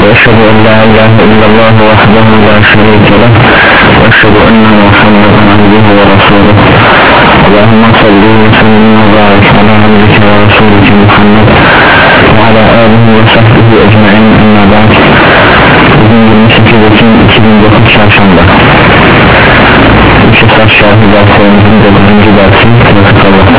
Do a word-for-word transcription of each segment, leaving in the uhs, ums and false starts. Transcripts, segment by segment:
وأشهد أن لا إله إلا الله وحده لا شريك له وأشهد أن محمدا عبده ورسوله اللهم صل وسلم وبارك على عبدك ورسولك محمد وعلى آله وصحبه أجمعين أما بعد. Bugün yirmi sekiz Ekim iki bin dokuz Çarşamba Şefat Şahı derslerimizin dokuzuncu dersi Tevfik Allah'tan.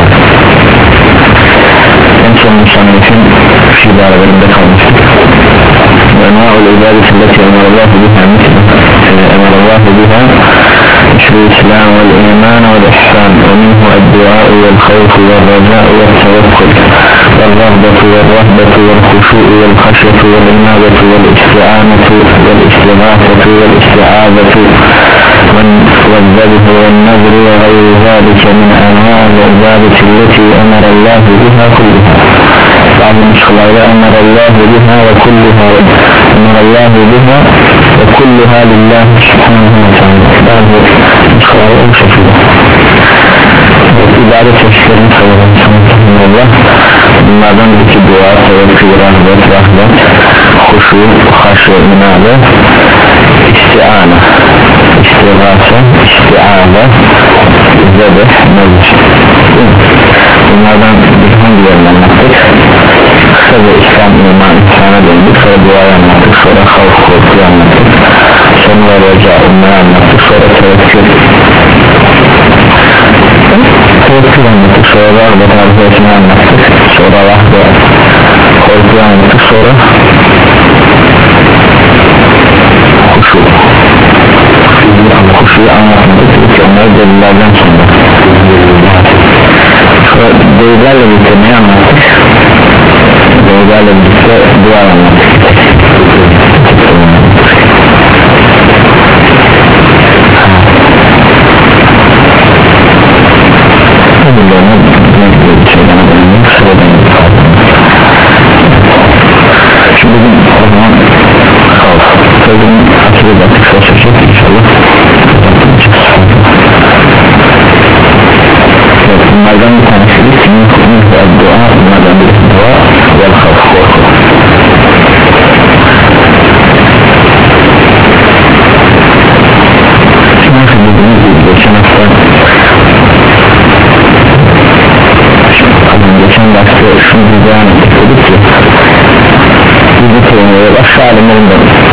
En son müsammetin şu ibarelerinde kalmıştık. وَنَوَعُ الْعِبَادَةِ الَّتِي أَمَرَ اللّٰهُ بِهَا أَمَرَ اللّٰهُ بِهَا مِثْلُ الإسلام والإيمان والإحسان ومنه الدعاء والخوف والرجاء والتوكل والرغبة والرهبة والخشوع والخشية والإنابة والاستعانة والاستغاثة والاستعاذة والذبح والنذر وغير ذلك من أنواع العبادة التي أمر الله بها كلها. بعض المشكلات أمر الله بها وكلها أمر الله بها وكلها لله سبحانه وتعالى. بعض المشكلات أمشكلة ibadet çeşitlerini sayalım Allah. Bunlardan iki dua, tevekkül, rahmet, rahmet, huşu, haşu, inabe, isti'ane, istigase, isti'aze, zebeh, nezir. Bunlardan bir hangilerini anlattık? Kısa ve İslam, iman, insana döndük. Sonra duayı anlattık. Sonra havf, korkuyu anlattık. Sonra reca, onları anlattık. Sonra tevekkül Tevekkül anlattık. Sonra rahmet, rahmetini anlattık. Sonra rahmet, korkuyu anlattık. Sonra huşu huşuyu anlatmadık. Çünkü onları delillerden sonra sonra delillerle birlikte neyi anlattık? Delillerle birlikte dua anlattık. Şimdi bugün o zaman sözünün asırı batık sözcük inşallah bunlardan bir tanesi ismin ve dua, bunlardan bir dua ve havf, korku. Şimdi dediğimiz gibi geçen hafta geçen derste şunu beyan ettik dedik ki bizi sevmiyor başka alimlerin de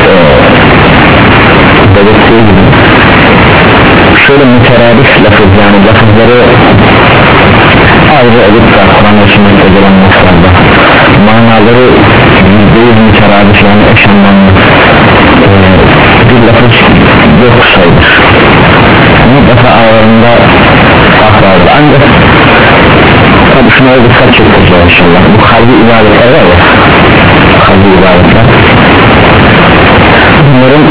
belirttiği gibi şöyle müteradif lafız yani lafızları ayrı edip de Kur'an ve sünnette gelen lafızlarda manaları yüzde yüz müteradif yani eş anlamlı bir lafız yok sayılır mutlaka aralarında fark vardır ancak tabi şunları dikkat çekeceğiz inşallah bu kalbi ibadetler var ya kalbi ibadetler bunların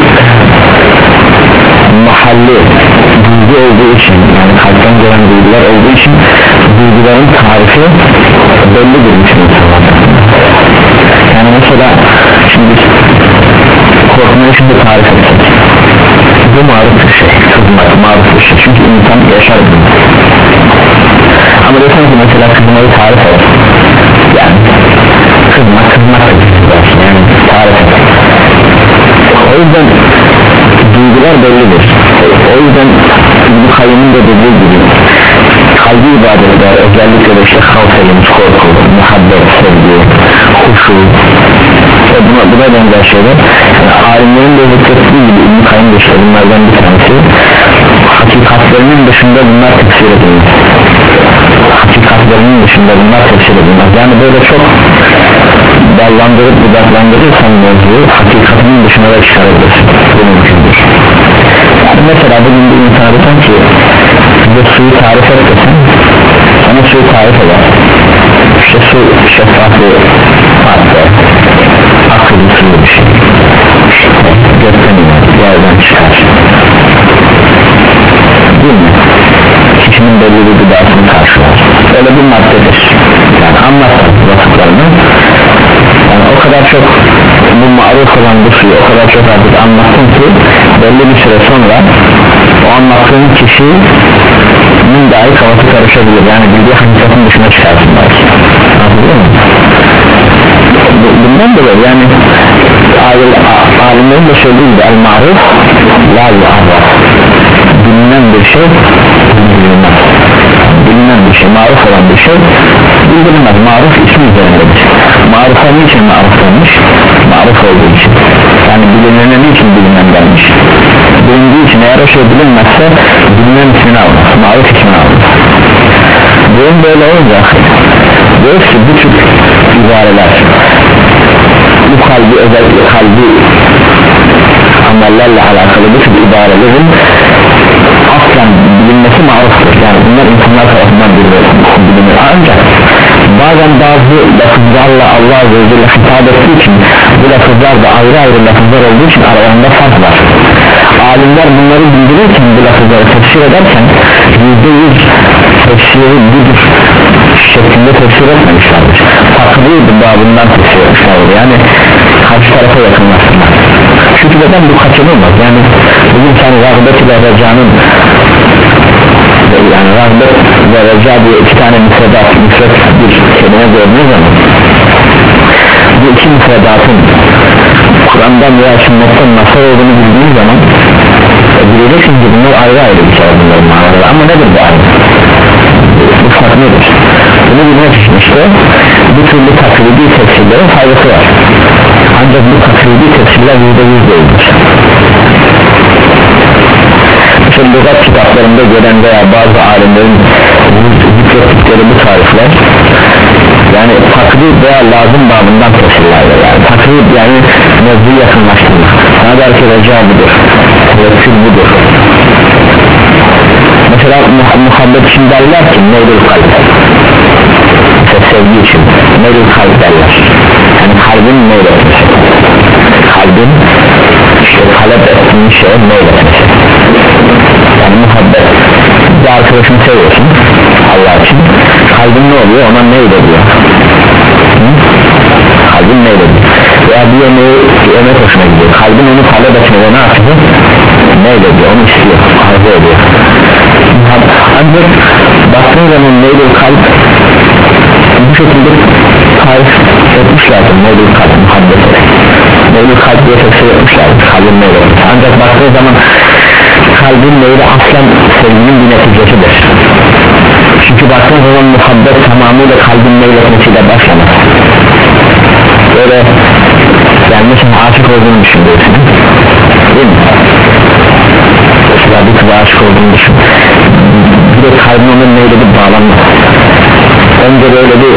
mahalli duygu olduğu için yani kalpten gelen duygular olduğu için duyguların tarifi bellidir bütün insanlarda yani mesela şimdi korkmayı şimdi tarif etsek bu maruf bir şey kızmak maruf bir şey çünkü insan yaşar bunu ama desem ki mesela kızmayı tarif et yani kızmak kızmak yani tarif et o yüzden duygular bellidir o yüzden bu kayyumun da dediği gibi kalbi ibadetler özellikle de işte havf edilmiş korku, muhabbet, sevgi, huşu ve buna, buna benzer şeyler yani alimlerin de zikrettiği gibi İbn-i Kayyum da işte bunlardan bir tanesi hakikatlerinin dışında bunlar tefsir edilmez hakikatlerinin dışında bunlar tefsir edilmez yani böyle çok dallandırıp budaklandırırsan mevzuyu hakikatinin dışına da çıkarabilirsin bu mümkündür yani mesela bugün bir insana desen ki bir suyu tarif et desen sana suyu tarif eder işte su şeffafı madde akıllı suyu bir şey işte gökten iner yerden çıkar değil mi? Kişinin belli bir gıdasını karşılar öyle bir maddedir yani anlattım vasıflarını yani o kadar çok bu maruf olan bu suyu o kadar çok artık anlattım ki belli bir süre sonra o anlattığın kişinin dahi kafası karışabilir yani bildiği hakikatin dışına çıkarsın belki anladın mı? bundan dolayı yani alimlerin de söylediği gibi el maruf la yu'arraf, bilinen bir şey bildirilmez, bilinen bir şey, maruf olan bir şey bildirilmez. Maruf ismi üzerindedir. Marufa niçin maruf olmuş? Maruf olduğu için, yani bilinene niçin bilinen denmiş? Bilindiği için, eğer o şey bilinmezse bilinen ismini almaz, maruf ismini almaz. Bunun böyle olacak. Diyoruz ki bu tür ibareler, bu kalbi, özellikle kalbi amellerle alakalı bu tür ibarelerin aslen bilinmesi maruftur. Yani bunlar insanlar tarafından bilinir. Ancak bazen bazı lafızlarla Allah Azze ve Celle hitap ettiği için, bu lafızlar da ayrı ayrı lafızlar olduğu için aralarında fark var. Alimler bunları bildirirken, bu lafızları tefsir ederken yüzde yüz tefsiri budur şeklinde tefsir etmemişlerdir. Takdir babından tefsir etmişlerdir. Yani karşı tarafa yakınlaştırmak. Çünkü neden bu kaçınılmaz? Yani bugün sen rağbet ile recanın, yani rağbet ve reca diye iki tane müfredat, müfred bir kelime gördüğünüz zaman, bu iki müfredatın Kur'an'dan veya sünnetten nasıl olduğunu bildiğiniz zaman e, bileceksin ki bunlar ayrı ayrı bir şey bunların manaları. Ama nedir bu ayrı? Bu fark nedir? Bunu bilmek için işte bu türlü taklidi tefsirlerin faydası var. Ancak bu taklidi tefsirler yüzde yüz değildir. Mesela lügat kitaplarında gelen veya bazı alimlerin zikrettikleri bu tarifler, yani takrid veya lazım babından tefsirlerdir. Yani takrid yani mevzuyu yakınlaştırmak. Sana der ki reca budur, tevekkül budur. Mesela muhabbet için derler ki neylül kalp, mesela sevgi için neylül kalp derler. Yani kalbin meyletmesi, kalbin işte talep ettiğin şeye meyletmesi. Yani muhabbet, bir arkadaşını seviyorsun Allah için, kalbin ne oluyor? Ona meylediyor. Kalbin meylediyor. Veya bir yemeği, bir yemek hoşuna gidiyor, kalbin onu talep etmeye ne yapıyor? Meylediyor, onu istiyor, arzu ediyor. Ancak baktığın zaman meylül kalp bu şekilde tarif etmişlerdir. Meylül kalp, muhabbet, meylül kalp diye tefsir etmişlerdir, kalbin meyletmesi. Ancak baktığın zaman kalbin meyli aslen sevginin bir neticesidir. Çünkü baktığın zaman muhabbet tamamıyla kalbin meyletmesiyle başlamaz. Böyle yani mesela aşık olduğunu düşünüyorsun, değil mi? Mesela bir kıza aşık olduğunu düşün, bir de kalbin onun meyledip bağlanmaz. Önce böyle bir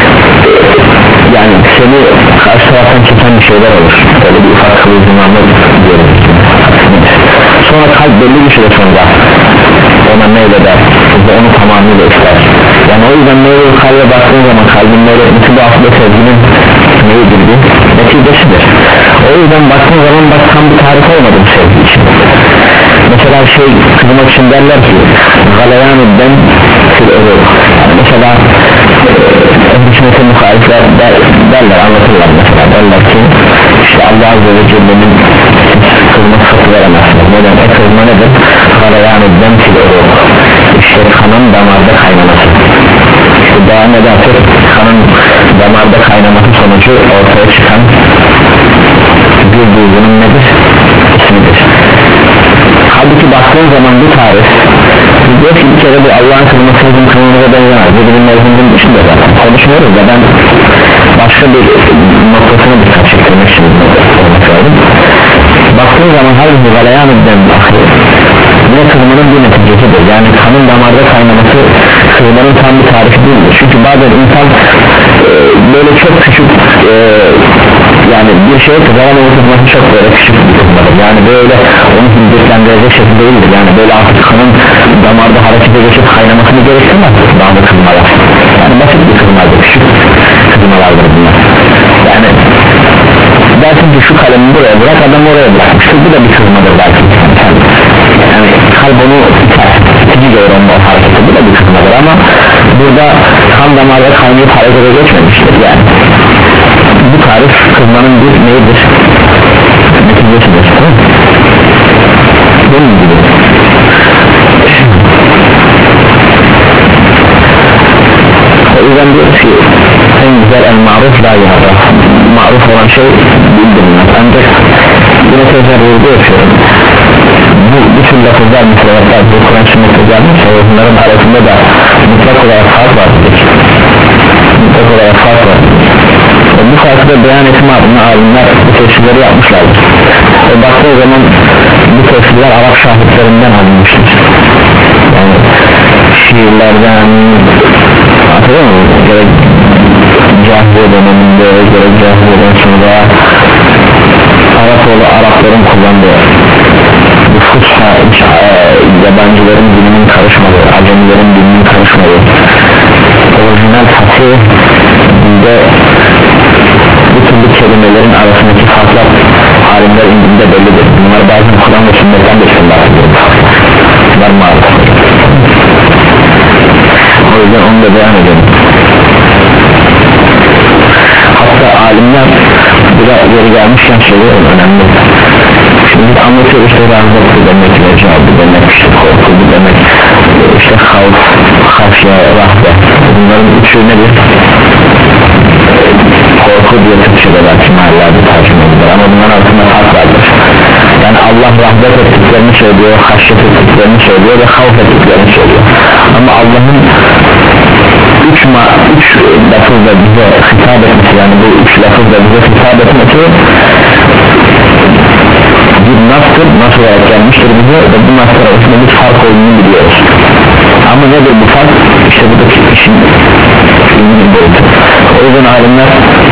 yani seni karşı taraftan çeken bir şeyler olur, böyle bir ufak kıvılcımlarla diyoruz. Sonra kalp belli bir süre sonra ona meyleder ve onu tamamıyla ister. Yani o yüzden meylül kalbe baktığın zaman kalbin meyletmesi bu aslında sevginin neydir bir neticesidir. O yüzden baktığın zaman bak tam bir tarif olmadı bu sevgi için. Mesela şey kızmak için derler ki galeyanü'den fil örük. Yani mesela ehl-i sünnete muhalifler der, derler, anlatırlar mesela, derler ki işte Allah Azze ve Celle'nin kızma sıfatı veremezsiniz. Neden? E kızma nedir? Galeyanü'den fil örük. İşte kanın damarda kaynaması. İşte daha neden kanın damarda kaynaması sonucu ortaya çıkan bir duygunun nedir? İsmidir. Halbuki baktığın zaman bu tarif diyor ki bir kere bu Allah'ın kılması bizim kılmamıza benzemez. Bu bizim mevzunun içinde zaten konuşmuyoruz da ben başka bir noktasına dikkat çektirmek için söyleyeyim. Baktığın zaman halbuki galayanü'den bahsediyor. Yine kılmanın bir neticesidir. Yani kanın damarda kaynaması kılmanın tam bir tarifi değildir. Çünkü bazen insan e, böyle çok küçük e, yani bir şeye kızaran oluşturması çok böyle küçük bir kızmadır. Yani böyle onu hindetlendirecek şekilde değildir. Yani böyle artık kanın damarda harekete geçip kaynamasını gerektirmez bazı kızmalar. Yani basit bir kızmadır, küçük kızmalardır bunlar. Yani dersin ki şu kalemi buraya bırak, adam oraya bırakmıştır, bu da bir kızmadır belki. Yani kalp onu itici görür onun o hareketi, bu da bir kızmadır ama burada kan damarda kaynayıp harekete geçmemiştir. Yani bu tarif kızmanın bir neyidir? Neticesidir. Bunun gibi. O yüzden diyoruz ki en güzel el maruf la yu'arraf. Maruf olan şey şey bildirilmez. Ancak yine tekrar vurgu yapıyorum, bu bütün lafızlar müfredatlar bu Kur'an sünnete gelmişse bunların arasında da mutlak olarak fark vardır, mutlak olarak fark var. E, bu farkı da beyan etme adına alimler bu tefsirleri yapmışlardır. E, baktığı zaman bu tefsirler Arap şahitlerinden alınmıştır, yani şiirlerden, hatırlıyor musun? Gerek cahiliye döneminde, gerek cahiliyeden sonra Arapoğlu Arapların kullandığı bu fusha, yabancıların dilinin karışmadığı, acemilerin dilinin karışmadığı orijinal fasih dilde bu türlü kelimelerin arasındaki farklar alimler indinde bellidir. Bunlar bazen Kur'an ve sünnetten de isimler var maalesef. O yüzden onu da beyan edelim. Hatta alimler burada yeri gelmişken söylüyorum, önemli. Şimdi anlatıyor işte razılıklı demek, recabı demek, işte korkulu demek, işte havf, haşya, rahbe, bunların üçü nedir? Korku diye Türkçe'de belki mahallerde tercüme edilir ama bunların arasında fark vardır. Yani Allah rahmet ettiklerini söylüyor, haşyet ettiklerini söylüyor ve havf ettiklerini söylüyor. Ama Allah'ın üç, ma üç lafızla bize hitap etmesi, yani bu üç lafızla bize hitap etmesi bir nasıl, nasıl olarak gelmiştir bize ve bu nasıl arasında bir fark olduğunu biliyoruz. Ama nedir bu fark? İşte buradaki işin ilminin boyutu. O yüzden alimler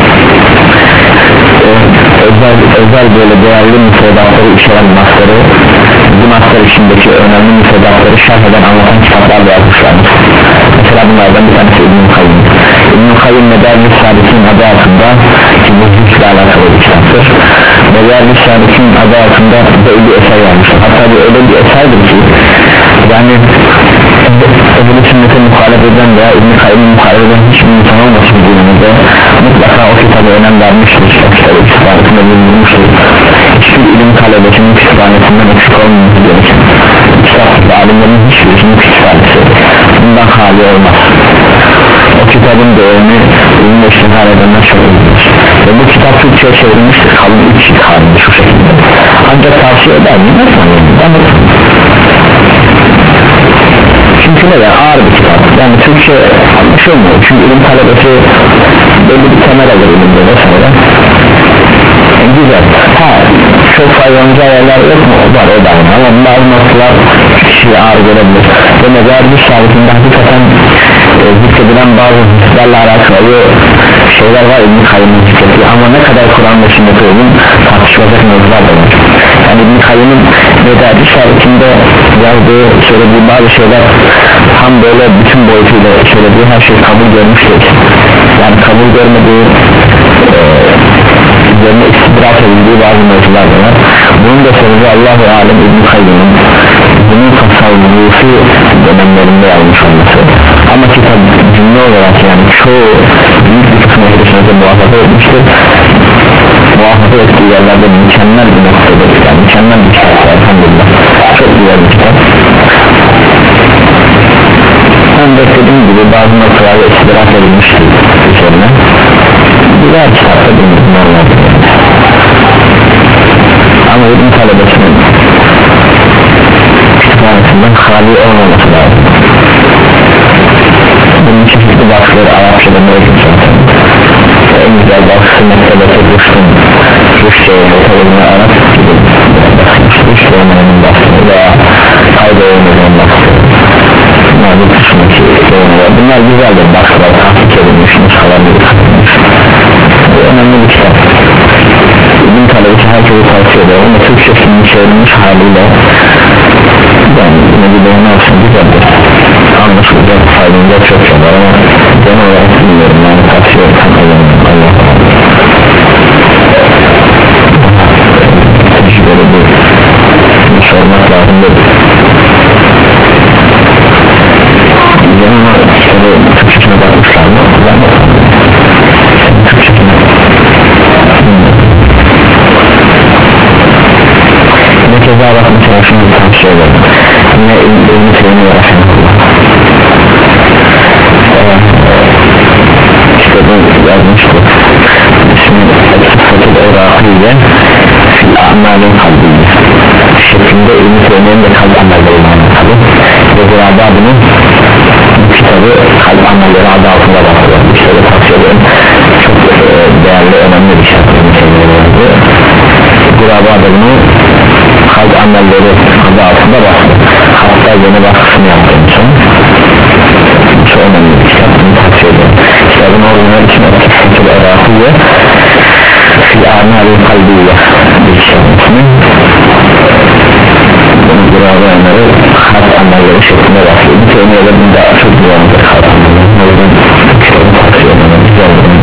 e, özel, özel böyle değerli müfredatları içeren nasları, bu naslar içindeki önemli müfredatları şerh eden, anlatan kitaplar da yazmışlardır. Mesela bunlardan bir tanesi İbn-i Kayyim. İbn-i Kayyim Medarij Salik'in adı altında, ki bu zikirle alakalı bir kitaptır, Medarij Salik'in adı altında böyle bir eser yazmışlar. Hatta bir öyle bir eserdir ki yani Ehl-i Sünnet'e muhalef eden veya İbn-i Kayyim'e muhalef eden hiçbir insan olmasın günümüzde mutlaka o kitabı önem vermiştir, o kitabı kütüphanesinde bulunmuştur. Hiçbir ilim talebesinin kütüphanesinden eksik olmaması gerekir. Kitaplı alimlerin hiçbirisinin kütüphanesi bundan hali olmaz. O kitabın değerini ilimle iştihar edenler çok önemlidir ve bu kitap Türkçe'ye çevrilmiştir, kalın üç cilt halinde şu şekilde. Ancak tavsiye eder mi? Nasıl anlayayım? Çünkü neden? Ağır bir kitap, yani Türkçe anlaşılmıyor, çünkü ilim talebesi belli bir temel alır ilimde vesaire. Yani güzel, ha çok faydalanıcı yerler yok mu? Var, o da aynı, ama bazı noktalar kişiye ağır gelebilir ve Medarij Salik'inde hakikaten e, zikredilen bazı hislerle alakalı şeyler var İbn-i Kayyim'in zikrediyor ama ne kadar Kur'an ve sünnet olduğunu tartışılacak mevzular da var. Yani İbn-i Kayyim'in Medarij Salik'inde yazdığı, söylediği bazı şeyler tam böyle bütün boyutuyla söylediği her şey kabul görmüştür. Yani kabul görmediği e, üzerine istidrak edildiği bazı mevzular da var. Bunun da sebebi Allah-u Alem İbn-i Kayyim'in bunun tasavvufi dönemlerinde yazmış olması. Ama kitap cümle olarak yani çoğu büyük bir kısmı ehliyesinde muhafaza etmiştir. Muhafaza ettiği yerlerde mükemmel bir noktadır, yani mükemmel bir kitap, elhamdülillah çok güzel bir kitap. Ancak dediğim gibi bazı noktalarda istidrak edilmiştir üzerine. Güzel kitapta bilmiyorum normalde, ama ilim talebesinin kütüphanesinden hali olmaması lazım. Bunun çeşitli başlıkları Arapçada mevcut zaten. En güzel başlığı mektebete Rüşt'ün Rüşt'e mektebine Arap gibi Rüşt olmanın başlığı veya kayda olmanın başlığı. Bunlar bir kısmındaki yorumlar. Bunlar güzeldir, başlıklar tahkik edilmiş, nuskalar edilmiş. Önemli bir kitap. İlim talebesi herkese tavsiye ediyor ama Türkçesinin çevrilmiş haliyle yani yine bir beğeni olsun güzeldir, anlaşılacak, faydalıca çok şey var ama genel olarak bilmiyorum, yani tavsiye etsem Allah'ım Allah'ım hiç böyle bir, bir sormak lazım değil genel olarak kitabı Türkçesine bakmışlar mı? Ben de Türkçesine ne keza bak mesela şunu tavsiye ederim yine İbn-i Teymiye Rahimahullah kitabı yazmıştı ismi El-Sıfatı Guraba bunun kitabı kalp amelleri adı altında bakıyor. İşte de tavsiye ederim, çok e, değerli, önemli bir şey. Guraba da bunu kalp amelleri adı altında bakıyor. Hatta yeni baskısını yaptığım için çok önemli bir kitap, bunu tavsiye ederim. Kitabın orijinal için Tefsir-i Erafiye Fil A'mal-i Kalbiye bir kitabın bunu Guraba amelleri kalp amelleri şeklinde bakıyor. Bir teğmeye de bunda çok güvendir kalp amelleri. O yüzden kitabın tavsiye ederim. Güzel ederim.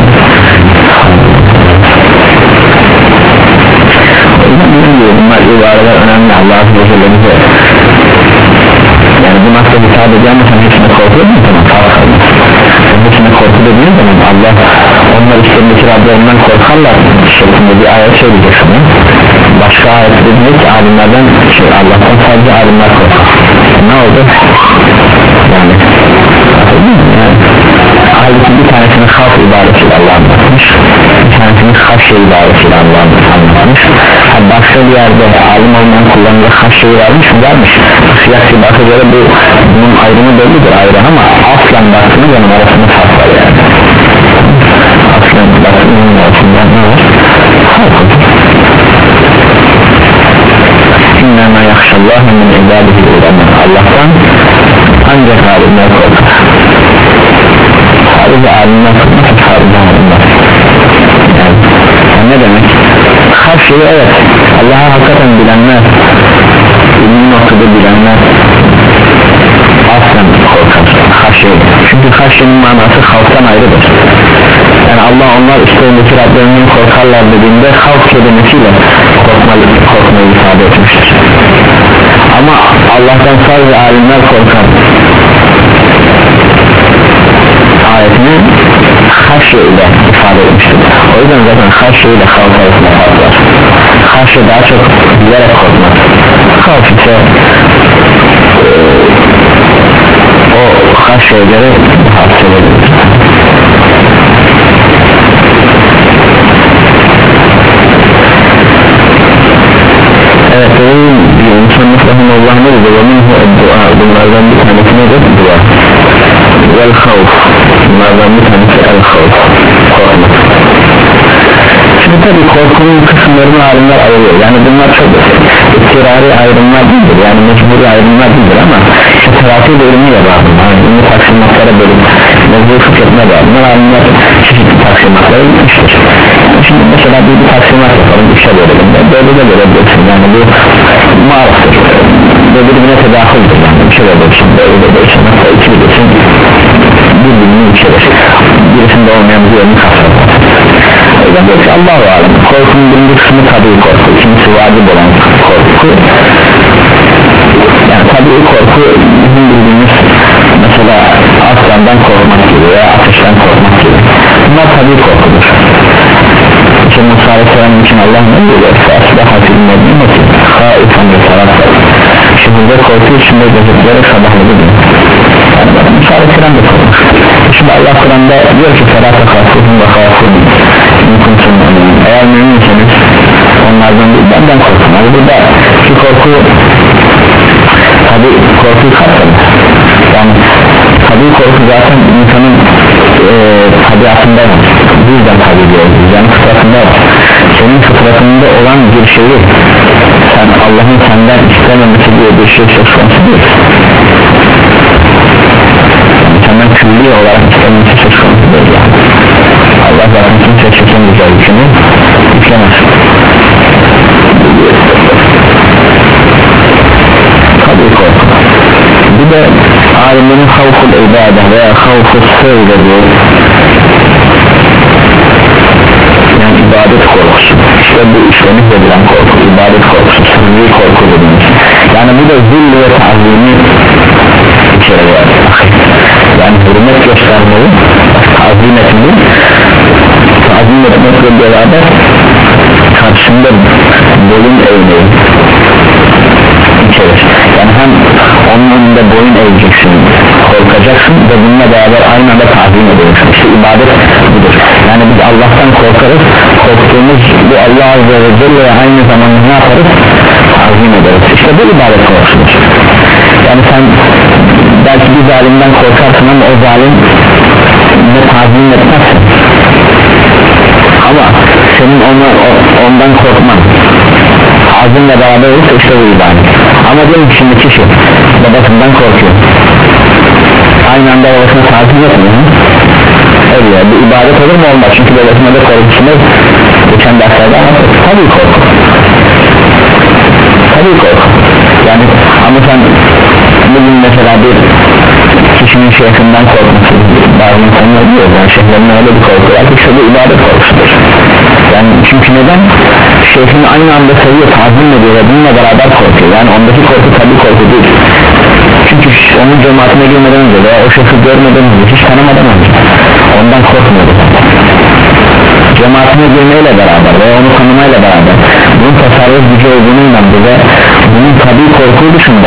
Bunlar ibareler önemli. Allah Azze ve Celle bize yani bu nasıl hitap ediyor ama sen hepsine korkuyor musun? Tamam, kalkalım. Sen hepsine korku dediğin zaman Allah onlar işlerindeki Rablerinden korkarlar şeklinde bir ayet söyleyecek sana. Başka ayet dediğinde ki alimlerden şey, Allah'tan sadece alimler korkar. Ne oldu? Yani yani halbuki bir tanesini halk ibaresiyle Allah anlatmış, bir tanesini haşye ibaresiyle Allah anlatmış. Yani başka bir yerde alim olmayan kullanılacak haşyeyi vermiş mi? Vermiş. Siyasi bakı göre bu, bunun ayrımı bellidir ayrı ama aslen baktığınız zaman arasında fark var yani. Aslen baktığınız arasında ne var? Fark olur. İnnemâ yakşallâhe min ibâdihi ulema. Allah'tan ancak alimler korkar. Sadece alimler korkmaz, sadece alimler. Yani, yani ne demek? Her şeyi evet, Allah'a hakikaten bilenler, ilmi noktada bilenler aslen korkar. Haşye. Çünkü haşyenin manası halktan ayrıdır. Yani Allah onlar üstlerindeki Rablerinden korkarlar dediğinde halk kelimesiyle korkmayı, korkmayı ifade etmiştir. Ama Allah'tan sadece alimler korkar ayetini haşye ile ifade etmiştir. O yüzden zaten haşye ile halk arasında fark var. Haşye daha çok bilerek korkmak. Halk ise e, o haşyeye göre haşye edilir. Evet, bir insan mutlaka Allah ne dedi? Bunlardan bir tanesi nedir? Dua. Vel havf. Bunlardan bir tanesi el havf. Korkmak. Şimdi tabi korkunun kısımlarını alimler ayırıyor. Yani bunlar çok istirari ayrımlar değildir. Yani mecburi ayrımlar değildir ama işte terapi bölümüyle bağlı. Yani ünlü taksimatlara bölüm. Mecburi fıkretine bağlı. Bunlar alimler çeşitli taksimatlara gitmiştir. Şimdi mesela bir, bir taksimat yapalım, işe verelim. Böyle de verebilirsin. Yani bu mağaraftır. Ve birbirine tedahüldür. Yani bir şey verebilirsin. Böyle de verebilirsin. Hatta iki verebilirsin. Birbirini içerir. Birisinde olmayan bir yerini kasar. O yüzden diyor ki Allah-u Alem, korkunun birinci kısmı tabi korku, ikincisi vacip olan korku. Yani tabi korku bizim bildiğimiz mesela aslandan korkmak gibi veya ateşten korkmak gibi. Bunlar tabi korkudur. İşte Musa Aleyhisselam için Allah ne diyor? Esasında hasilin edilmesi haifan ve sararsa. Şimdi burada korku içinde gözüklere sabahladı diyor. Yani bakın Musa Aleyhisselam da korkmuş. Şimdi Allah Kur'an'da diyor ki ferata khafufun ve khafun mümkünsün. Eğer müminseniz onlardan değil benden korkun. Yani burada şu korku tabi korkuyu kapsadı. Yani tabi korku zaten insanın e, tabiatında var. Bu yüzden tabi diyoruz. Yani fıtratında var. Senin fıtratında olan bir şeyi sen Allah'ın senden istememesi diye bir şey söz konusu değil. Senden külli olarak istememesi söz konusu değil yani. Allah zaten kimse çekemeyeceği yükünü yüklemez. Tabii korku. Bir de alimlerin havful ibade veya havful söylediği yani ibadet korkusu. İşte bu işlenip edilen korku, ibadet korkusu, sırrı korku dediğimiz. Yani bu da zilli ve ta'zimi içeriyor. Yani hürmet göstermeyi, ta'zim etmeyi, ta'zim etmekle beraber karşında boyun eğmeyi içerir. Yani hem onun önünde boyun eğeceksin, korkacaksın ve bununla beraber aynı anda ta'zim ediyorsun. İşte ibadet budur. Yani biz Allah'tan korkarız, korktuğumuz bu Allah Azze ve Celle'ye aynı zamanda ne yaparız? Ta'zim ederiz. İşte bu ibadet korkusudur. Yani sen belki bir zalimden korkarsın ama o zalim ne tazmin etmezsin, ama senin ona, ondan korkman tazminle beraber olursa işte bu ibadet. Ama diyelim ki şimdi kişi babasından korkuyor, aynı anda babasına tazmin etmiyor, öyle bu ibadet olur mu? Olmaz, çünkü babasına da korkusunu geçen derslerde anlattık. Tabii korku, tabii korku yani, ama sen bugün mesela bir kişinin şeyhinden korkması, bazı insanlar diyor yani şeyhlerine öyle bir korku var ki işte bu ibadet korkusudur. Yani çünkü neden? Şeyhini aynı anda seviyor, tazmin ediyor ve bununla beraber korkuyor. Yani ondaki korku tabii korku değil, çünkü onun cemaatine girmeden önce veya o şeyhi görmeden önce, hiç tanımadan önce ondan korkmuyordu. Cemaatine girmeyle beraber veya onu tanımayla beraber bunun tasarruf gücü olduğunu inandı ve bunun tabii korku dışında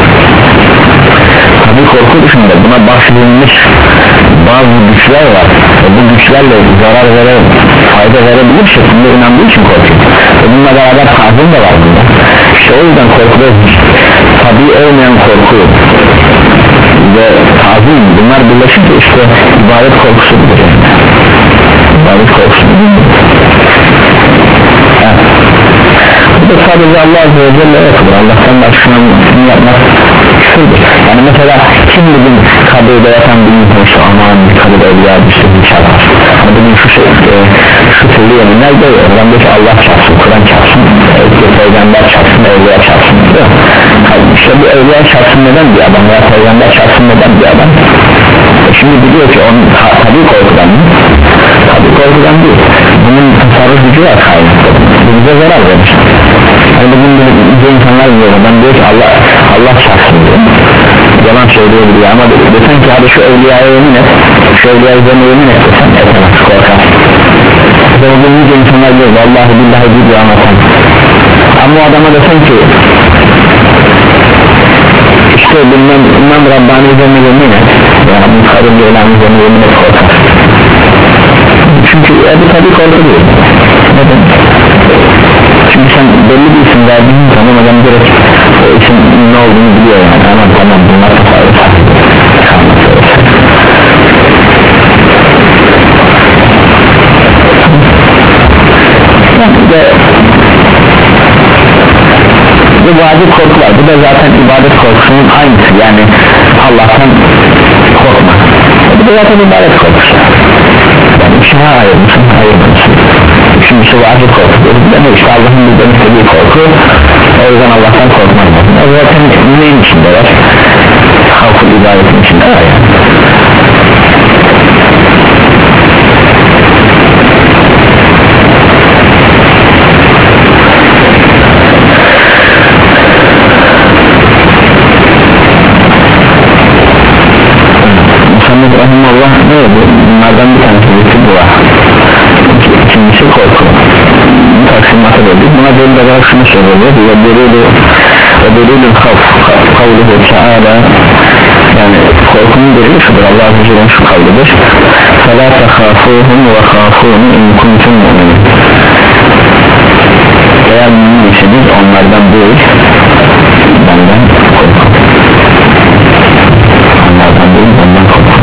tabii korku dışında buna bahsedilmiş bazı güçler var ve bu güçlerle zarar vere, fayda verebilir şeklinde inandığı için korkuyor ve bununla beraber tazim de var bunda. İşte o yüzden korkuda tabii olmayan korku ve tazim, bunlar birleşince işte ibadet korkusu budur. İbadet korkusu budur. Evet. Bu da sadece Allah Azze ve Celle yapılır. Allah'tan başkasına bunu yapmak küfürdür. Yani mesela kim bugün kabirde yatan bir insan işte aman kabirde evliya işte bir çarpar, hani bugün şu şey e, şu türlü yeminler de oradaki Allah çarpsın, Kur'an çarpsın, e, peygamber çarpsın, evliya çarpsın diyor. İşte bu evliya çarpsın neden bir adam veya peygamber çarpsın neden bir adam? E şimdi biliyor ki onun tabi korkudan mı? Tabi korkudan değil, bunun tasarruf gücü var kaynaklı, bu bize zarar verir. Yani bugün bu insanlar diyor, ben diyor ki Allah, Allah çarpsın diyor, yalan söyleyebiliyor ama desen ki hadi şu evliyaya yemin et, şu evliyaya yemin et desen etemez, korkar. İşte bugün nice insanlar diyor vallahi billahi diyor anlatan, ama o adama desen ki işte bilmem İmam Rabbani üzerine yemin et, yani bu karın gelen üzerine yemin et, korkar. Çünkü bu tabi korku değil. Neden? Çünkü sen belli bir isim verdiğin zaman adam direkt o isim ne olduğunu biliyor yani. Tamam tamam bunlar tasarruf. Ve bu vacip korkular, bu da zaten ibadet korkusunun aynısı, yani Allah'tan korkma, bu da zaten ibadet korkusu. Yani içine ayırmışsın, ayırmışsın. Üçüncüsü vacip korku, bu da ne işte Allah'ın bizden istediği korku, o yüzden Allah'tan korkmak lazım. O zaten neyin içinde var? Halkın ibadetin içinde var yani. Allah ne oldu? Bunlardan bir tanesi bu var. İkincisi korku. Bu taksimata böldük. Buna delil olarak şunu söylüyor. Ve delil ve delilin kavf kavluhu teala, yani korkunun delili şudur. Allah Azze ve Celle'nin şu kavludur. فَلَا تَخَافُوهُمْ وَخَافُونَ اِنْ كُنْتُمْ مُؤْمِنِينَ. Eğer müminseniz onlardan değil, benden korkun. Onlardan değil, benden korkun.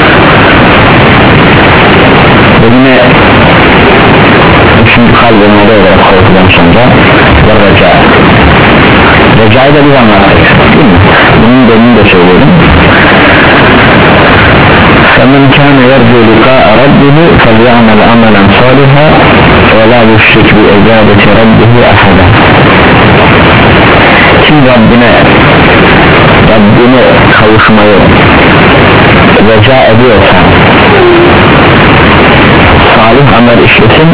Ve yine üçüncü kalbin moda olarak korkudan sonra ve reca. Reca'yı da biz anlattık, değil mi? Bunun delini de söylüyorum. فَمَنْ كَانَ يَرْجُو لِقَاءَ رَبِّهِ فَلْيَعْمَلْ عَمَلًا صَالِحًا وَلَا يُشْرِكْ بِعِبَادَةِ رَبِّهِ أَحَدًا. Kim Rabbine Rabbine kavuşmayı reca ediyorsa salih amel işlesin,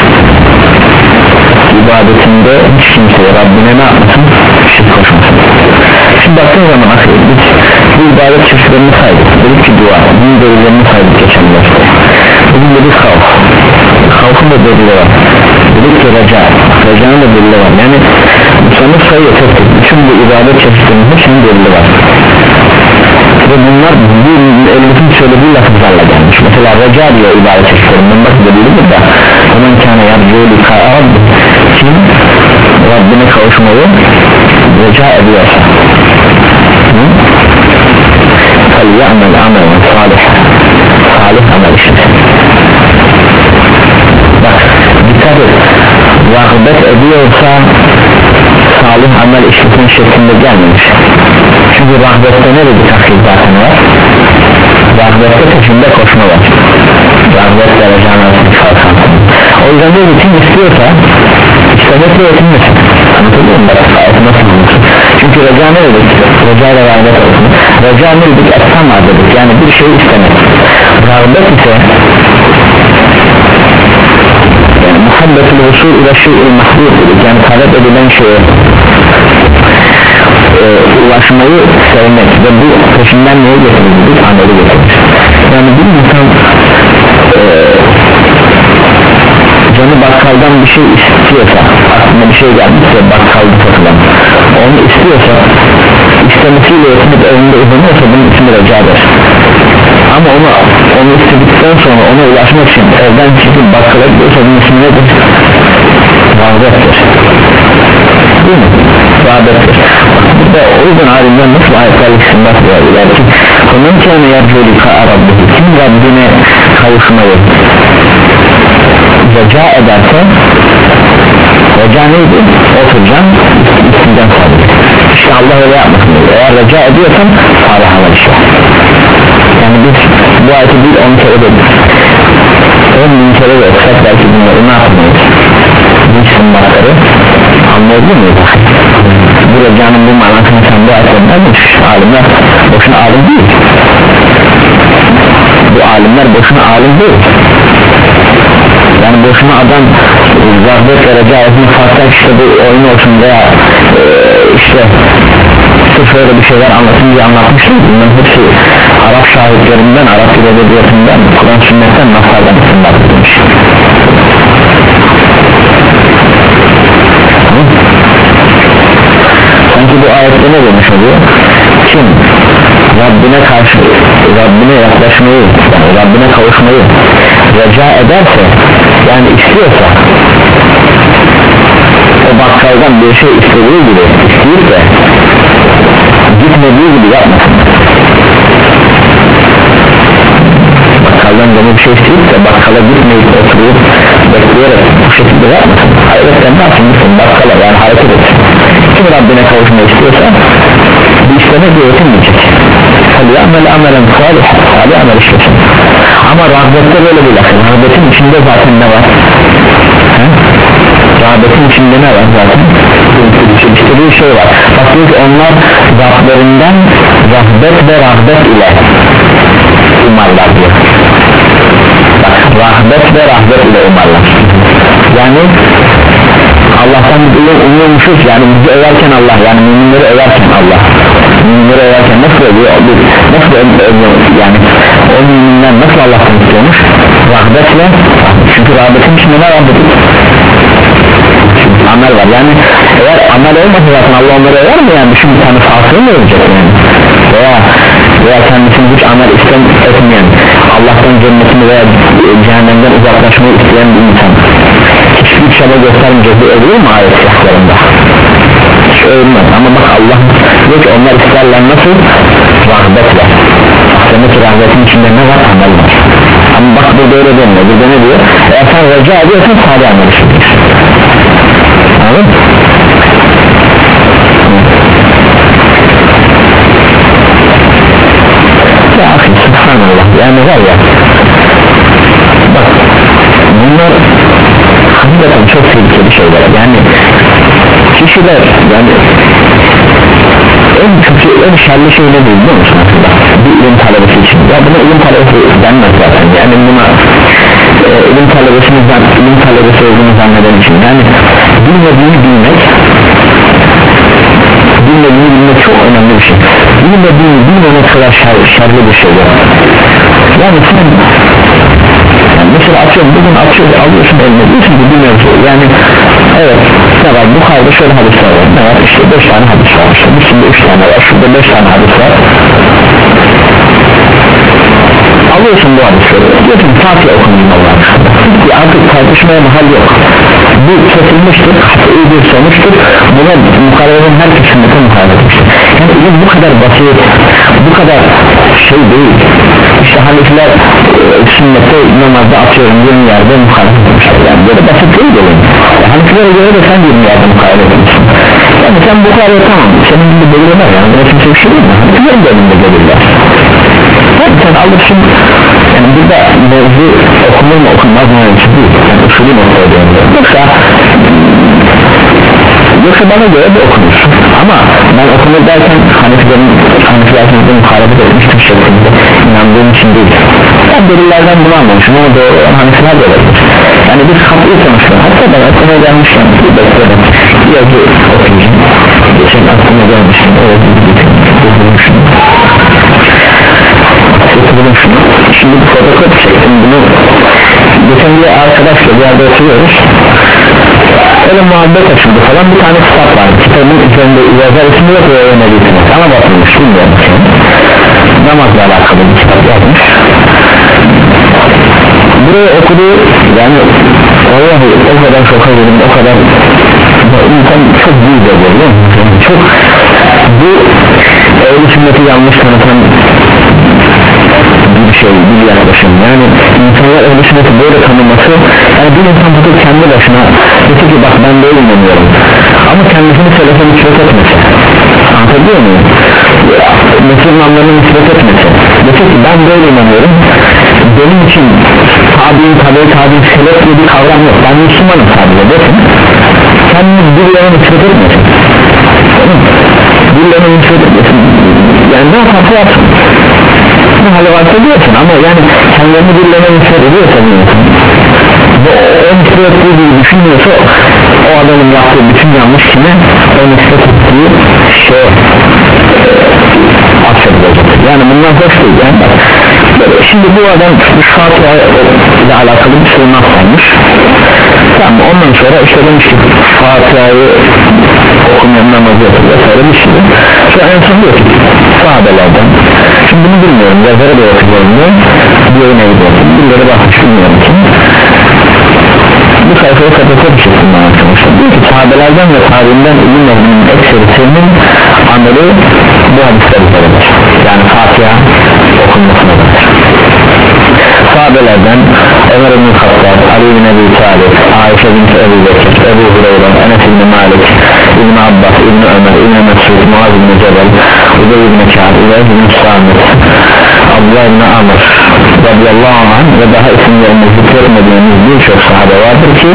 ibadetinde hiç kimseye Rabbine ne yapmasın? Şirk koşmasın. Şimdi baktığın zaman akıl biz bu ibadet çeşitlerini saydık, dedik ki dua, bunun delillerini saydık geçen derste. Bugün dedik havf, havfın da delili var, dedik ki reca, recanın da delili var. Yani sanıf sayıyor tek tek, bütün bu ibadet çeşitlerinin hepsinin delili var ve bunlar bu ellifin söylediği lafızlarla gelmiş. Mesela reca diyor ibadet çeşitlerinden, bak delilidir da hemen kâne yarcû lika Rabbi, kim Rabbine kavuşmayı reca ediyorsa. Hı? rağbet ediyorsa salih amel işletme şeklinde gelmemiş. Çünkü rağbette ne dedik akıl zaten var? Rağbette peşinde koşma var. Rağbet vereceğin arasını kalkan. O yüzden de kim istiyorsa istemekle yetinmesin. Anlatabiliyor muyum? Bak ayeti nasıl bulmuşsun? Çünkü reca ne dedik? Reca ile rağbet olsun. Reca ne dedik? Ettan var dedik. Yani bir şeyi istemek. Rağbet ise yani muhabbetul usul ile şey'il mahbub dedik. Yani talep edilen şeye e, ulaşmayı sevmek ve bu peşinden neye getirir? Ameli getirir. Yani bir insan e, canı bakkaldan bir şey istiyorsa, aklına bir şey gelmişse bakkalda satılan, onu istiyorsa, istemesiyle yetinip önünde uzanıyorsa bunun ismi recadır. Ama onu, onu istedikten sonra ona ulaşmak için evden çıkıp bakkala gidiyorsa bunun ismi nedir? Rağbettir. Değil mi? Rağbettir. Burada o yüzden alimden nasıl ayetlerle istimbat veriyorlar ki onun kendine yargılika Rabbihi, kim Rabbine kavuşmayı reca ederse, reca neydi? Oturacağım, istimden sabit. İşte Allah öyle yapmasın diyor. Eğer reca ediyorsan salih amel işle. Yani biz bu ayeti değil on kere dedik. on bin kere de oksak belki bunları ne yapmayız? Bu istimbatları anlayabilir miyiz? Bu recanın bu manasını sen bu ayetten vermiş. Alimler boşuna alim değil. Bu alimler boşuna alim değil. Yani boşuna adam rağbet ve reca etmek farklı işte bu oyun olsun veya e, işte sırf öyle bir şeyler anlatınca anlatmıştım. Bunların hepsi Arap şahitlerinden, Arap edebiyatından, Kur'an sünnetten naslardan isimler edilmiş. Sanki bu ayette ne demiş oluyor? Kim Rabbine karşı, Rabbine yaklaşmayı, yani Rabbine kavuşmayı reca ederse, yani istiyorsa, o bakkaldan bir şey istediği gibi isteyip de gitmediği gibi yapmasın. Bakkaldan canı bir şey isteyip de bakkala gitmeyip oturup bekleyerek bu şekilde yapmasın. Hayretten ne yapsın? Bakkala yani hareket etsin. Kim Rabbine kavuşmayı istiyorsa bu istemek de yetinmeyecek. Hadi amel amelen salih, salih amel işlesin. Ama rağbette böyle bir lafı. Rağbetin içinde zaten ne var? He? Rağbetin içinde ne var zaten? İstediği şey var. Bak biz onlar Rablerinden rahbet ve rahbet ile umarlar diyor. Bak rahbet ve rahbet ile umarlar. Yani Allah'tan biz umuyormuşuz, yani bizi överken Allah, yani müminleri överken Allah, müminleri överken nasıl oluyor? Nasıl övüyor? Yani o müminler nasıl Allah'tan istiyormuş? Rahbetle, çünkü rahbetin içinde ne var dedik? Amel var. Yani eğer amel olmasa zaten Allah onları över mi? Yani düşün bir tane fasığı mı ölecek yani? Veya veya kendisini hiç amel istem etmeyen, Allah'tan cennetini veya cehennemden uzaklaşmayı isteyen bir insan hiçbir çaba göstermeyecek, bu ölür mü ayet sahlarında? Hiç ölmez. Ama bak Allah diyor ki onlar isterler nasıl? Rahbetle. Demek ki rahbetin içinde ne var? Amel var. Ama bak burada öyle demiyor. Burada ne diyor? Eğer sen reca ediyorsan salih amel işletir. Anladın mı? Ya akıl subhanallah, yani var ya bak bunlar hakikaten çok tehlikeli şeyler. Yani kişiler, yani en kötü, en şerli şey ne biliyor musun aslında? Bir ilim talebesi için. Ya buna ilim talebesi denmez zaten. Yani buna e, ilim talebesini ilim talebesi olduğunu zanneden için. Yani bilmediğini bilmek, bilmediğini bilmek çok önemli bir şey. Bilmediğini bilmemek kadar şer, şerli bir şey. Yani sen yani mesela atıyorum, bugün atıyor, alıyorsun eline, diyorsun ki bilmiyorsun. Yani evet, ne var? Bukhari'de şöyle hadisler var. Ne var? İşte beş tane hadis var. İşte Müslim'de üç tane var. Şurada beş tane hadis var. Alıyorsun bu hadisleri. Diyorsun Fatiha okunayım Allah'ın. Artık tartışmaya mahal yok. Bu kesilmiştir. Kat'i bir sonuçtur. Buna mukarrarın her kesinlikle mukarrar etmiştir. Yani ilim bu kadar basit, bu kadar şey değil. İşte Hanefiler e, sünnette namazda atıyorum yirmi yerde mukarrar etmişler. Yani böyle basit değil de yani Hanefilere göre de sen yirmi yerde mukarrar etmişsin. Yani sen bu kadar tamam, senin gibi belirlemez yani. Buna kimse bir şey değil mi? Hanefilerin de elinde gelirler. Yani sen alırsın, yani burada mevzu okunur mu okunmaz mı önemli değil. Yani usulü noktaya dönüyor. Yoksa yoksa bana göre de okunur. Ama ben okunur derken Hanefilerin Hanefilerin muhalefet etmiştir şeklinde inandığım için değil. Ben delillerden bunu anlamışım ama doğru olan Hanefiler de olabilir. Yani bir katlı sonuçlar. Hatta ben aklıma gelmişken bir beklerim. Bir yazı okuyacağım. Geçen aklıma gelmiştim. O yazı bulmuşum. Bulmuşum. Şimdi bir fotoğraf çektim bunu. Geçen bir arkadaşla bir yerde oturuyoruz. Öyle muhabbet açıldı falan, bir tane kitap var. Kitabın üzerinde yazar ismi yok ve öğrenebilirsiniz. Ama bakılmış, bilmiyorum şimdi. Namazla alakalı bir kitap yazmış. Buraya okudu, yani vallahi o kadar şoka girdim, o kadar insan çok büyük oluyor, yani çok bu ehl-i sünneti yanlış tanıtan bir şey, bir yaklaşım. Yani insanlar ehl-i sünneti böyle tanıması, yani bir insan tutup kendi başına dedi ki bak ben böyle inanıyorum ama kendisini selefe nispet etmesi, anlatabiliyor muyum? Mesih imamlarını nispet etmesi, dedi ki ben böyle inanıyorum, benim için tabi'in tabi'i tabi'in selef diye bir kavram yok, ben Müslümanım sadece desin, kendini birilerine nispet etmesin, birilerine nispet etmesin, yani ne yaparsa yapsın, ne hali varsa diyorsun ama yani kendilerini birilerine nispet ediyorsa diyorsun, ve o nispet ettiği gibi düşünmüyorsa o adamın yaptığı bütün yanlış kime o nispet ettiği şey affedilecek. Yani bundan hoş değil yani. Şimdi bu adam Fatiha ile alakalı bir sürü naslanmış. Tamam, ondan sonra işte demiş ki Fatiha'yı okumayan namazı yapıyor vesaire bir şey. Sonra en son diyor ki sahabelerden, şimdi bunu bilmiyorum, yazara da yapıyorum diyor, bir yayın evi diyor, birileri bakmış bilmiyorum ki bu sayfayı kapatır bir şekilde anlatmışlar. Diyor ki sahabelerden ve tabiinden ilim ehlinin ekserisinin ameli bu hadisler üzeridir. Yani Fatiha okunmasına kadar. Sahabelerden Ömer ibn Hattab, Ali bin Ebi Talib, Ayşe bin Ebu Bekir, Ebu Hureyre, Enes ibn Malik, İbn Abbas, İbn Ömer, İbn Mesud, Muaz ibn Cebel, Ubey ibn Kâb, Ubey ibn Samit, Abdullah ibn Amr radıyallahu anh ve daha isimlerini zikretmediğimiz birçok sahabe vardır ki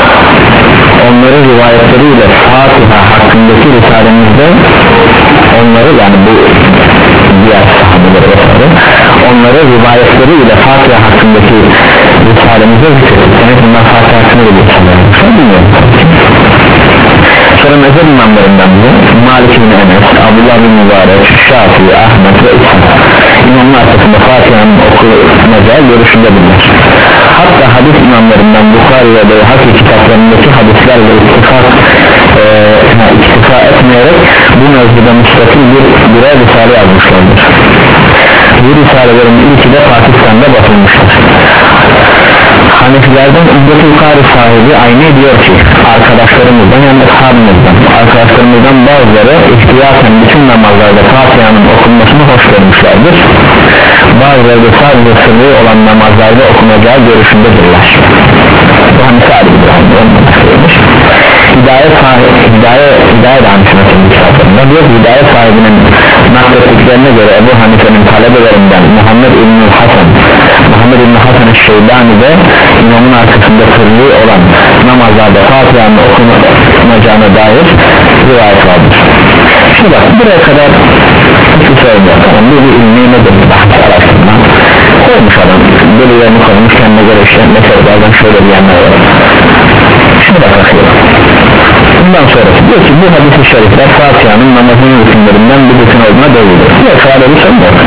onların rivayetleriyle Fatiha hakkındaki risalemizde onları, yani bu diğer sahabeleri vesaire, onları rivayetleriyle Fatiha hakkındaki risalemizde zikrettik. Yani bunlar Fatiha hakkında da risalemizde bilmiyorum. Sonra mezhep imamlarından bu Malik bin Enes, Abdullah bin Mübarek, Şafii, Ahmet ve İshak İmamın arkasında Fatiha'nın okunacağı görüşündedirler. Hatta hadis imamlarından Bukhari ve Beyhaki kitaplarındaki hadislerle ittifak e, ittifa etmeyerek bu mevzuda müstakil bir birer risale yazmışlardır. Bu risalelerin ilki de Pakistan'da basılmıştır. Hanefilerden Ümmeti Bukhari sahibi aynı diyor ki arkadaşlarımızdan, yani ashabımızdan, arkadaşlarımızdan bazıları ihtiyaten bütün namazlarda Fatiha'nın okunmasını hoş görmüşlerdir. Bazıları da sadece sırrı olan namazlarda okunacağı görüşündedirler. Bu hani sadece bir hani olmamış. Hidayet sahibi, hidayet, hidayet Hanife'nin kitaplarında diyor ki hidayet sahibinin naklettiklerine göre Ebu Hanife'nin talebelerinden Muhammed İbn-i Hasan Muhammed İbn-i Hasan Şeybani de imamın arkasında sırrı olan namazlarda Fatiha'nın okunacağına dair rivayet vardır. Şimdi bak buraya kadar hiçbir sorun yok. Tamam, bu bir ilmi nedir? Araştırma koymuş adam, bölülerini koymuş, kendine göre işte meselelerden şöyle diyenler var. Şimdi bak bakıyorum. Bundan sonra diyor ki bu hadis-i şerifler Fatiha'nın namazın hükümlerinden bir hüküm olduğuna delildir. Yok, şöyle bir sorun yok.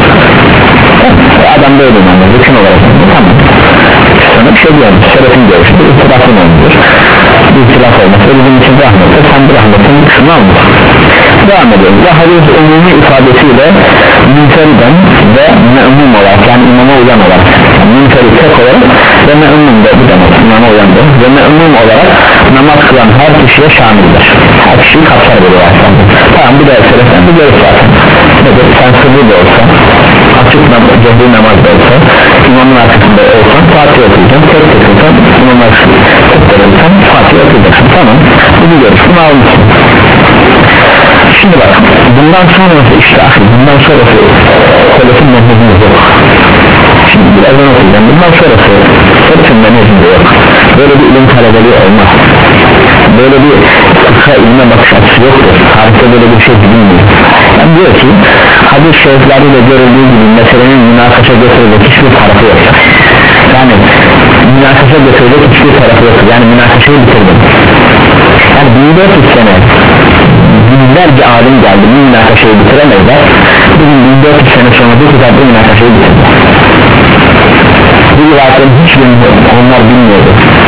Adam böyle inanır, hüküm olarak inanır. Tamam. Sana bir şey diyorum, şerefin görüşü bir itirafın olmuyor. Bir itiraf olması bizim için rahmettir, sen bir rahmetin kısmını almışsın. devam ediyoruz. Ve hadis umumi ifadesiyle münferiden ve me'mum olarak, yani imama uyan olarak, yani münferid tek olarak ve me'mum da bu demek, imama uyandır ve me'mum olarak namaz kılan her kişiye şamildir. Her kişiyi kapsar böyle aslında. Tamam, bu da eseresen bir görüş zaten. Nedir? Sen sırrı da olsa, açık namaz, cehri namaz da olsa, imamın arkasında olsan Fatih okuyacaksın, tek tek olsan imamın arkasında Fatih okuyacaksın. Tamam, bu bir görüş, bunu almışsın. Şimdi bak, bundan sonrası işte ahir, bundan sonrası selefin menhecinde yok. Şimdi birazdan okuyacağım, bundan sonrası selefin menhecinde yok. Böyle bir ilim talebeliği olmaz. Böyle bir fıkha ilme bakış açısı yoktur. Tarihte böyle bir şey bilinmiyor. Yani diyor ki, hadis şeriflerde de görüldüğü gibi meselenin münakaşa götürecek hiçbir tarafı yoktur. Yani münakaşa götürecek hiçbir tarafı yoktur. Yani münakaşayı bitirdim. Yani bin dört yüz sene binlerce alim geldi, bu münakaşayı bitiremezler. Bugün bin dört yüz sene sonra bu kitapta münakaşayı bitirdi. Bu rivayetlerin hiçbirini onlar bilmiyordu.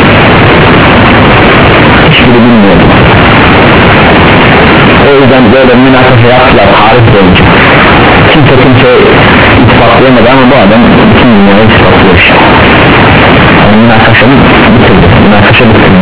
Hiçbiri bilmiyordu. O yüzden böyle münakaşa yaptılar tarih boyunca. Kimse kimse ispatlayamadı ama bu adam bütün dünyayı ispatlıyor işte. Yani münakaşanı bitirdi, münakaşa bitirdi.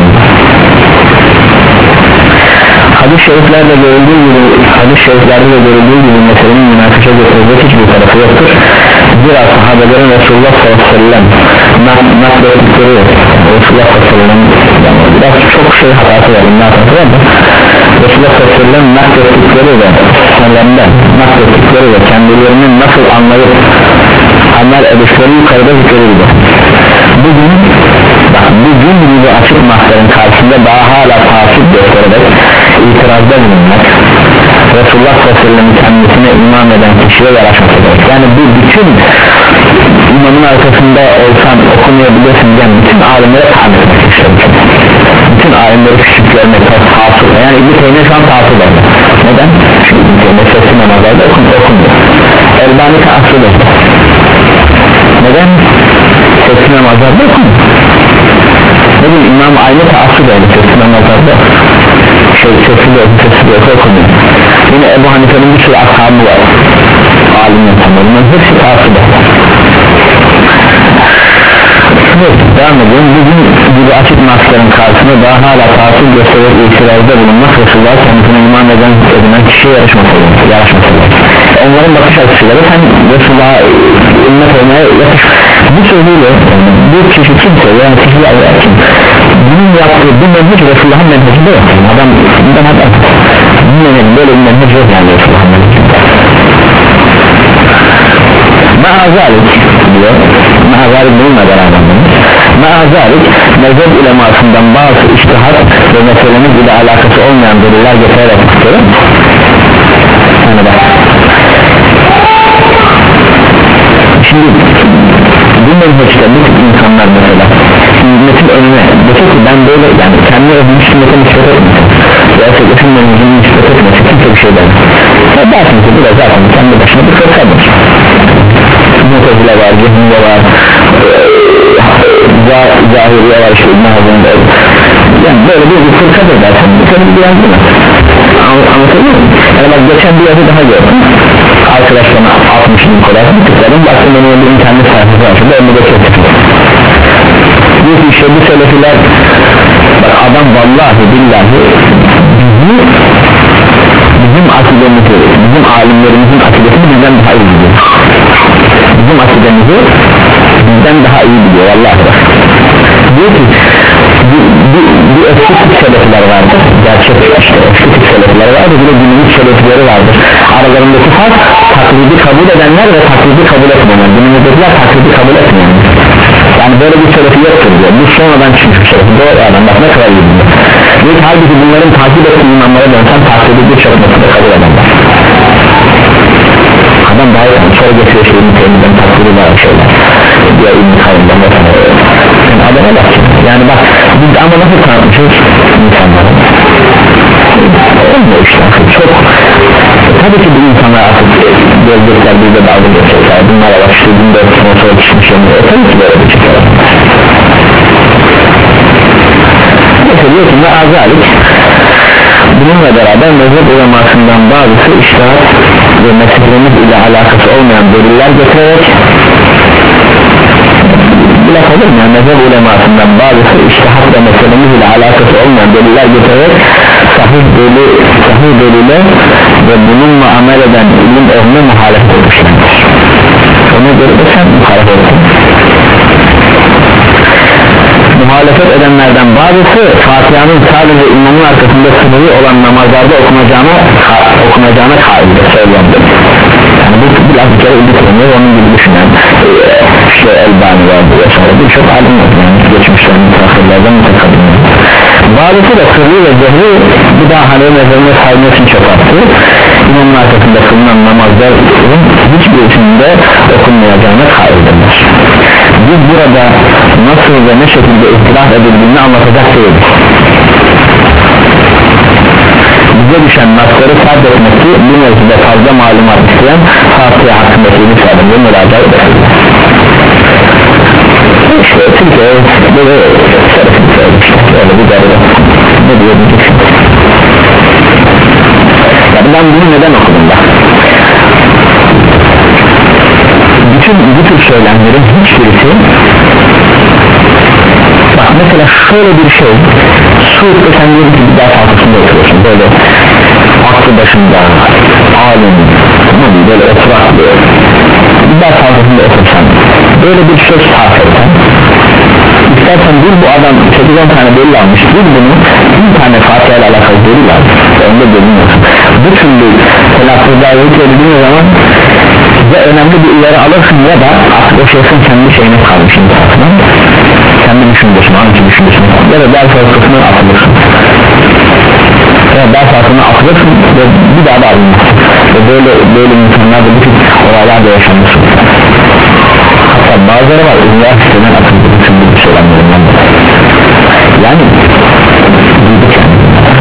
Hadis-i şeriflerde görüldüğü gibi, hadis-i şeriflerde de görüldüğü gibi meselenin münakaşa götürecek hiçbir tarafı yoktur. Biraz sahabelerin Resulullah sallallahu aleyhi ve sellem naklettikleri, Resulullah sallallahu aleyhi ve sellem biraz çok şey hatası var, ne hatası var da Resulullah sallallahu aleyhi ve sellem naklettikleri ve senelerinden naklettikleri ve kendilerinin nasıl anlayıp amel edişleri yukarıda zikredildi. Bugün bak, bugün gibi açık mahzerin karşısında daha hala tasip göstererek itirazda bulunmak Resulullah sallallahu aleyhi ve sellem'in kendisine imam eden kişiye yaraşmaktadır. Yani bu bütün imamın arkasında olsan okumayabilirsin diyen bütün alimlere tahmin etmek istiyorum. Bütün alimleri küçüklerine tasıl, yani İbn-i Teymiye şu an tasıl oldu. Neden? Çünkü İbn-i Teymiye sesli namazlarda okumuyor. Elbani tasıl oldu. Neden? Sesli namazlarda okumuyor. Ne bileyim, İmam aynı tasıl oldu sesli namazlarda. Şey, sesli de olsa sesli de olsa okumuyor. Yine Ebu Hanife'nin bir sürü ashabı var, alim insanlarının hepsi tasıl oldu. Evet, devam edelim. Bugün gibi açık mahzelerin karşısında daha hala tasıl göstererek itirazda bulunmak Resulullah kendisine iman eden edilen kişiye yarışmasıdır. Yarışmasıdır. Onların bakış açıları sen Resulullah'a ümmet olmaya yakış. Bu sözüyle bu kişi kimse, yani kişi Allah'a kim? Bunun yaptığı bu menhec Resulullah'ın menhecinde yok. Adam bundan haber. Bu menhec böyle bir menhec yok yani Resulullah'ın menhecinde. Ma'azalik diyor, ma'azalik bununla beraber ma'azalik mezhep ulemasından bazı içtihat ve meselemiz ile alakası olmayan deliller getirerek tutuyor. Yani bak, şimdi bu menheçte bu tip insanlar mesela ümmetin önüne dese ki ben böyle, yani kendi özümüş ümmete nispet etmesin gerçekten menhecini nispet etmesin kimse bir şey demez. Ya dersin ki bu da zaten kendi başına bir fırkadır. Mutezile var, Cehmiye var, Zahiriye var, işte İbn Hazm'da, yani böyle bir bir fırkadır dersin, bu tabi bir yazdı mı? Anlatabiliyor muyum? Yani bak, geçen bir yazı daha gördüm, arkadaşlarına altmış bin kolay bir tıkladım, baktım benim bir internet sayfası açıldı, onu da kestim. Diyor ki işte bu selefiler, bak adam vallahi billahi bizi, bizim akidemizi, bizim alimlerimizin akidesini bizden daha iyi biliyor. Bizim akidemizi bizden daha iyi biliyor vallahi bak. Diyor ki bir eski tip selefiler vardır, gerçek işte eski tip selefiler vardır, bir de günlük selefileri vardır. Aralarındaki fark taklidi kabul edenler ve taklidi kabul etmeyenler. Günümüzdekiler taklidi kabul etmeyenler. Yani böyle bir selefi yoktur diyor. Bu sonradan çıkmış bir selefi. Doğru adam, bak ne kadar iyi biliyor. Diyor ki halbuki bunların takip ettiği imamlara dönsen taklidi bir çökmesini kabul edenler. Adam daha iyi, sonra getiriyor şeyin temizden taklidi var şeyler diyor İbn-i Kayyım'dan mesela. Yani adama bak, yani bak biz ama nasıl tanıtmışız insanlara, olmuyor işte çok. Tabii ki bu insanlar artık görecekler, bizde dalga geçecekler, bunlara bak işte bin dört sene sonra çıkmış yanıyor, e tabii ki böyle bir şey var. Neyse diyor ki ne azalik bununla beraber mezhep ulemasından bazısı içtihat ve mezhebimiz ile alakası olmayan deliller getirerek bir laf olur mu? Yani mezhep ulemasından bazısı içtihat ve mezhebimiz ile alakası olmayan deliller getirerek sahih delil, sahih delile ve bununla amel eden ilim ehline muhalefet etmişlerdir. Ona göre de sen muhalefet etsin. Muhalefet edenlerden bazısı Fatiha'nın sadece imamın arkasında sınırı olan namazlarda okunacağına okunacağına kaildir, söyleyendir. Yani bu biraz bir kere ilgi konuyor, onun gibi düşünen işte Elbani vardı vesaire birçok alim var, yani geçmişlerin müteahhirlerden mütekadimler. Bazısı da sırrı ve zehri bir daha hani mezarına sayma için çok attı. İmamın arkasında kılınan namazların hiçbirisinde okunmayacağına kaildirler. Biz burada nasıl ve ne şekilde ihtilaf edildiğini anlatacak değiliz. Bize düşen nasları fark etmesi bu mevzuda fazla malumat isteyen Fatiha hakkındaki ilim sahibinde müracaat eder. İşte Türkiye böyle öyle bir garip ne diyor diyeceksin. Yani ben bunu neden okudum da? Bütün bu tür söylemlerin hiçbirisi bak mesela şöyle bir şey Suud'da sen diyelim ki bir ders halkasında oturuyorsun böyle aklı başında alim böyle oturaklı bir ders halkasında otursan böyle bir söz sarf etsen istersen bir bu adam sekiz on tane delil almış bir bunu bir tane Fatiha ile alakalı delil almış önde delil yok bu türlü telaffuzda edildiği zaman ve önemli bir uyarı alırsın ya da artık o şeysin kendi şeyine kalmışsın kendi düşüncesine, hangi düşüncesine ya da ders halkasına atılırsın ya ders halkasına atılırsın ve bir daha da alınmışsın ve böyle böyle insanlarda bütün olaylar da yaşanmışsın hatta bazıları var üniversiteden atıldığı için bir söylemlerinden yani duyduk yani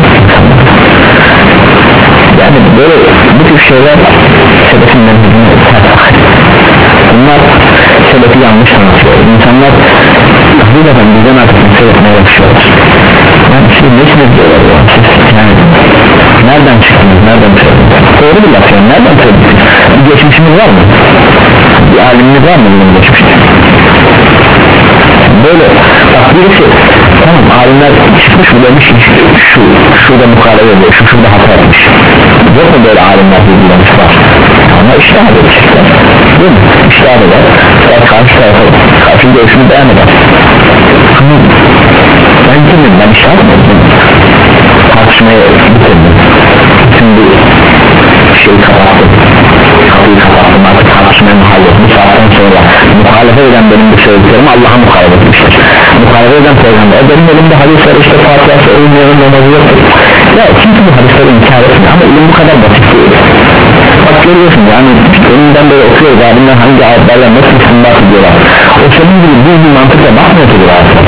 yani böyle bu tür şeyler sebebinden bunlar sebebi yanlış anlatıyor insanlar hakikaten bizden artık seyretmeye başlıyorlar yani siz nesiniz diyorlar ya siz yani nereden çıktınız nereden çıktınız doğru bir laf yani nereden çıktınız bir geçmişiniz var mı bir aliminiz var mı bunun geçmişte böyle bak birisi tamam alimler çıkmış mı demiş şu şurada mukalebe ediyor şu şurada hata etmiş yok mu böyle alimler bilgilerimiz var ama iştihad edecekler değil mi iştihad eder ya karşı tarafa karşı görüşünü beyan eder ama ben kimim ben iştihad etmedim tartışmayı bitirdim şimdi şeyi kapattım kapıyı kapattım artık tartışmaya muhalefet bu saatten sonra muhalefet eden benim bu söylediklerimi Allah'a muhalefet etmiştir muhalefet eden peygamber benim elimde hadisler işte Fatiha'sı ölümlerin namazı yoktur ya kimse bu hadisleri inkar etmiyor ama ilim bu kadar basit değil bak görüyorsun yani önünden böyle okuyor alimler hangi ayetlerle nasıl istinbat ediyorlar o senin gibi bir bir mantıkla bakmıyor ki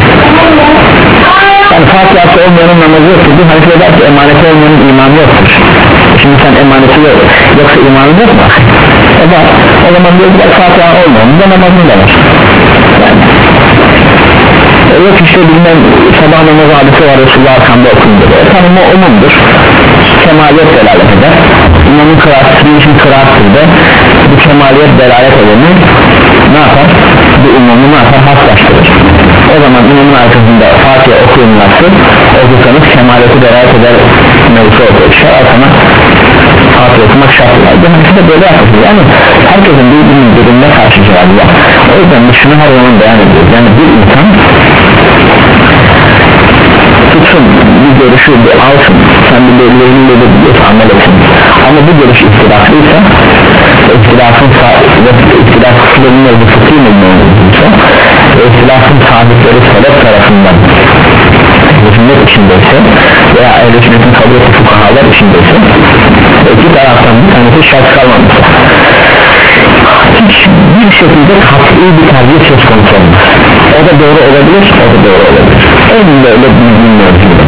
yani Fatiha'sı olmayanın namazı yoktur bu hadisler der ki emaneti olmayanın imanı yoktur şimdi sen emaneti yok yoksa imanı yok mu? E bak o zaman diyor ki Fatiha olmayanın da namazını da var yani e yok işte bilmem sabah namazı hadisi var Resulullah arkamda okundu tamam o umumdur kemaliyet delalet eder imamın kıraatı bir için kıraattır da bu kemaliyet delalet edeni ne yapar? bu umumu ne yapar? Haslaştırır o zaman imamın arkasında Fatiha okuyunlarsa okursanız kemaliyeti delalet eder mevzu ortaya çıkar arkana Fatiha okumak şart var bu hadisi de böyle yapılır yani herkesin birbirinin birbirine karşı cevabı var o yüzden şunu her zaman beyan ediyoruz yani bir insan tutsun bir görüşü bir alsın sen bir belirliğinde de biliyorsa amel etsin ama bu görüş ihtilaflıysa ihtilafın ve ihtilafın mevzu fıkhi mevzuysa ve ihtilafın sahipleri sebep tarafından sünnet içindeyse veya ehl-i sünnetin kabul ettiği fukahalar içindeyse iki taraftan bir tanesi şart kalmamışsa hiç bir şekilde kat'i bir tercih söz konusu olmaz o da doğru olabilir o da doğru olabilir en böyle bildiğin mevzuda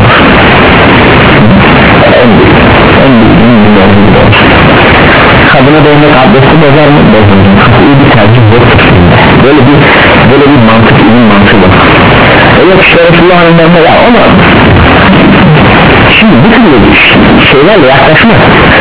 en büyük en bildiğin mevzuda kadına değmek abdesti bozar mı? bozar mı? kat'i bir tercih yoktur böyle bir böyle bir mantık ilim mantığı var e yok işte Resulullah'ın önlerine ya ama şimdi bu türlü şeylerle yaklaşmak,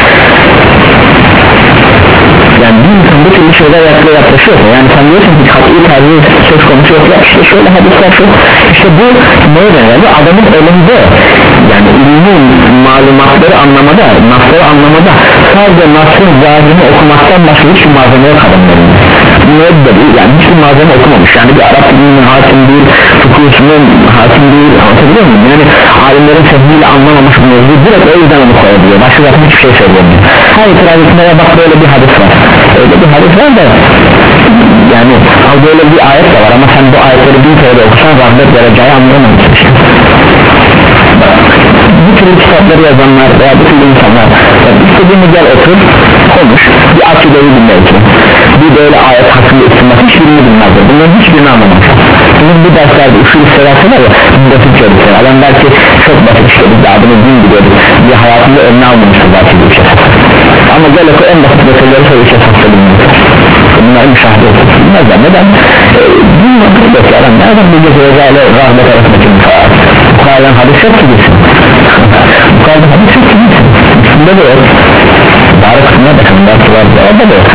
yani bir insan bu türlü şeyler yaklaşıyor, yani sen diyorsun ki kat'i tercih söz konusu yok ya, işte şöyle hadisler şu, işte bu neye benzer? Bu adamın elinde, yani ilmi malumatları anlamada, nasları anlamada sadece nasrın zahirini okumaktan başka hiçbir malzeme yok adamların. Ne değil, yani hiçbir malzeme okumamış, yani bir Arap dilinin hakim değil, fıkıhsının hakim değil, anlatabiliyor muyum? Yani alimlerin sehliyle anlamamış bu mevzu, direkt o yüzden onu koyabiliyor, başka zaten hiçbir şey söylemiyor. Her itiraz etmeye bak, böyle bir hadis var, öyle bir hadis var da, yani böyle bir ayet de var ama sen bu ayetleri bin kere de okusan rahmet vereceği anlayamamışsın işte. Bu türlü kitapları yazanlar veya bu türlü insanlar, yani istediğini gel otur, konuş, bir akideyi bilmezsin, bir böyle ayet hakkında istimat hiçbirini bilmezdir, bunların hiçbirini anlamaz. Bunun bu derslerde usul istersen var ya, basit çocuklar, adam belki çok basit işte, biz de adını din biliyorduk, bir hayatında önüne almamıştır belki bir şey, ama gel oku en basit meseleleri söyleyeceğiz hafta bilmezler, bunları müşahede etsin, bilmezler. Neden? E, din mantık bekler, nereden bir gece özelliğe rahmet arasındaki müsaade, bu kadar hadis yok ki gitsin, bu kadar hadis yok ki gitsin, üstünde de yok, dar kısmına bakın, belki var da orada da yok,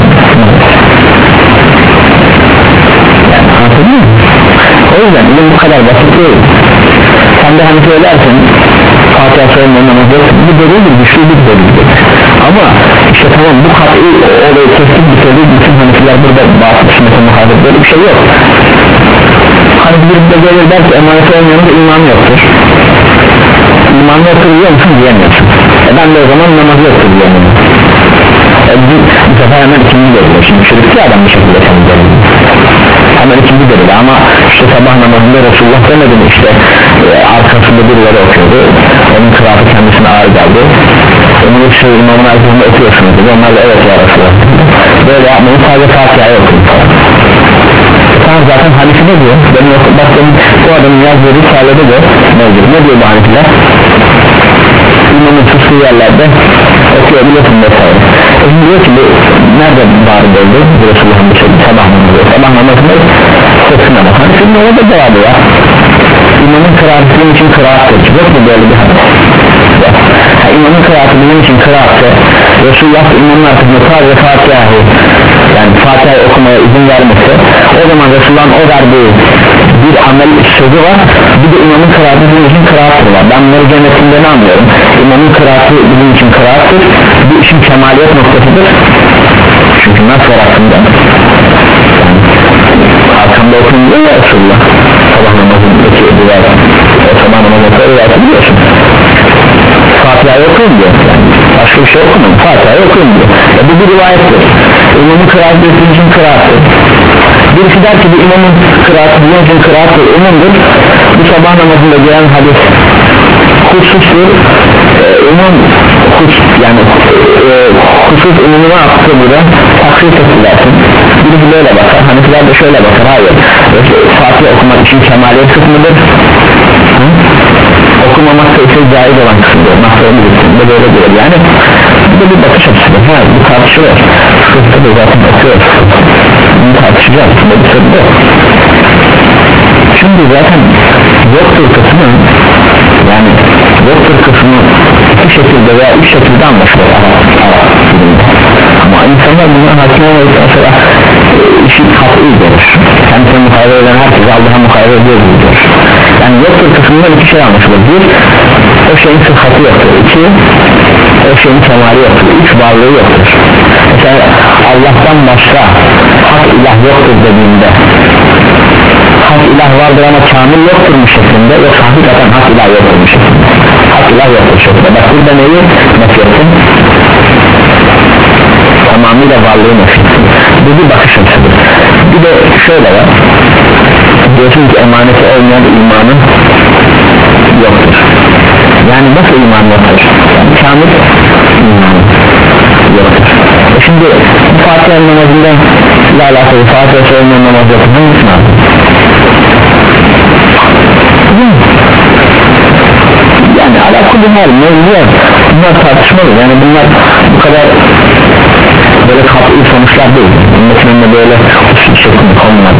yani anladın mı? O yüzden ilim bu kadar basit değil. Sen de hani söylersin Fatiha söylemenin namazı yok, bu delildir, güçlü bir delildir, ama işte tamam bu kat'i orayı kestik bir delil, bütün Hanefiler burada bazı sünnete muhalif, böyle bir şey yok. Hani bir de gelir der ki emaneti olmayanın da imanı yoktur, imanı yoktur diyor musun diyemiyorsun, e ben de o zaman namazı yoktur diyemiyorum. E bu, bu sefer hemen ikinci delil, şimdi çürüktü adam bir şekilde seni delil, hemen ikinci delil, ama işte sabah namazında Resulullah demedi mi işte e, arkasında birileri okuyordu, onun kıraatı kendisine ağır geldi, onu işte imamın arkasında okuyorsunuz dedi, onlar da evet ya Resulullah, böyle yapmayın, sadece Fatiha'yı okuyun falan. Tamam, zaten hadisi ne diyor? Benim bak benim bu adamın yazdığı risalede de mevcut, ne diyor bu hadisler? İmamın tuttuğu yerlerde okuyabiliyorsun vesaire. E şimdi diyor ki bu nerede bari oldu? Bu Resulullah'ın bir şey, sabah namazı, sabah namazında sesine bak. Hani şimdi orada cevabı var, İmamın kıraatı benim için kıraattır, yok mu böyle bir hadis? Ha, imamın kıraatı benim için kıraattır, Resulullah da imamın arkasında sadece Fatiha'yı, yani Fatiha'yı okumaya izin vermesi, o zaman Resulullah'ın o verdiği bir amel sözü var, bir de imamın kıraatı bizim için kıraattır var. Ben bunları cennetinde ne anlıyorum? İmamın kıraatı bizim için kıraattır, bu işin kemaliyet noktasıdır, çünkü nasıl var hakkında? Arkamda okunmuyor ya Resulullah, sabah namazındaki rivayet, o sabah namazındaki rivayeti biliyorsun, Fatiha'yı okuyun diyor, yani başka bir şey okumayın, Fatiha'yı okuyun diyor, e bu bir rivayettir, imamın kıraatı bizim için kıraattır. Birisi der ki bu imamın kıraatı bizim için kıraattır, umumdur, bu sabah namazında gelen hadis husustur, e, umum husus, yani e, husus umumuna attı burada, taksit ettilersin. Birisi böyle bakar, Hanefiler de şöyle bakar, hayır, Fatiha okumak için kemaliyet kısmıdır, hı? Okumamakta ise caiz olan kısmıdır, mahsulü kısmında böyle diyor, yani bu da bir bakış açısıdır, ha, bu tartışılır, fıkıhta da zaten okuyoruz, bunu tartışacağız, bu bir sırrı yok. Şimdi zaten yoktur kısmı, yani yoktur kısmı iki şekilde veya üç şekilde anlaşılır ama insanlar bundan hakim olmadıktan sonra işi kat'i görür, kendisine mukayyet eden herkese Allah'a mukayyet ediyor diyor. Yani yoktur kısmından iki şey anlaşılır, bir o şeyin sıhhatı yoktur, iki o şeyin kemali yoktur, üç varlığı yoktur. Mesela Allah'tan başka hak ilah yoktur dediğinde hak ilah vardır ama kamil yoktur mu şeklinde, yoksa hakikaten hak ilah yoktur mu şeklinde, hak ilah yoktur şeklinde. Bak burada neyi nefrettin? Tamamıyla varlığı nefrettin. Bu bir bakış açısıdır. Bir de şöyle var, diyorsun ki emaneti olmayan imanın yoktur. Yani nasıl iman yoktur? Yani kamil iman yoktur. E şimdi bu Fatiha'nın namazından ile alakalı Fatiha söylemeyen namaz yoktur, hangisini aldın? Yani alakalı hal, mevzular, bunlar tartışmalı, yani bunlar bu kadar böyle kat'i sonuçlar değil, bunun böyle usul şeklinde konular,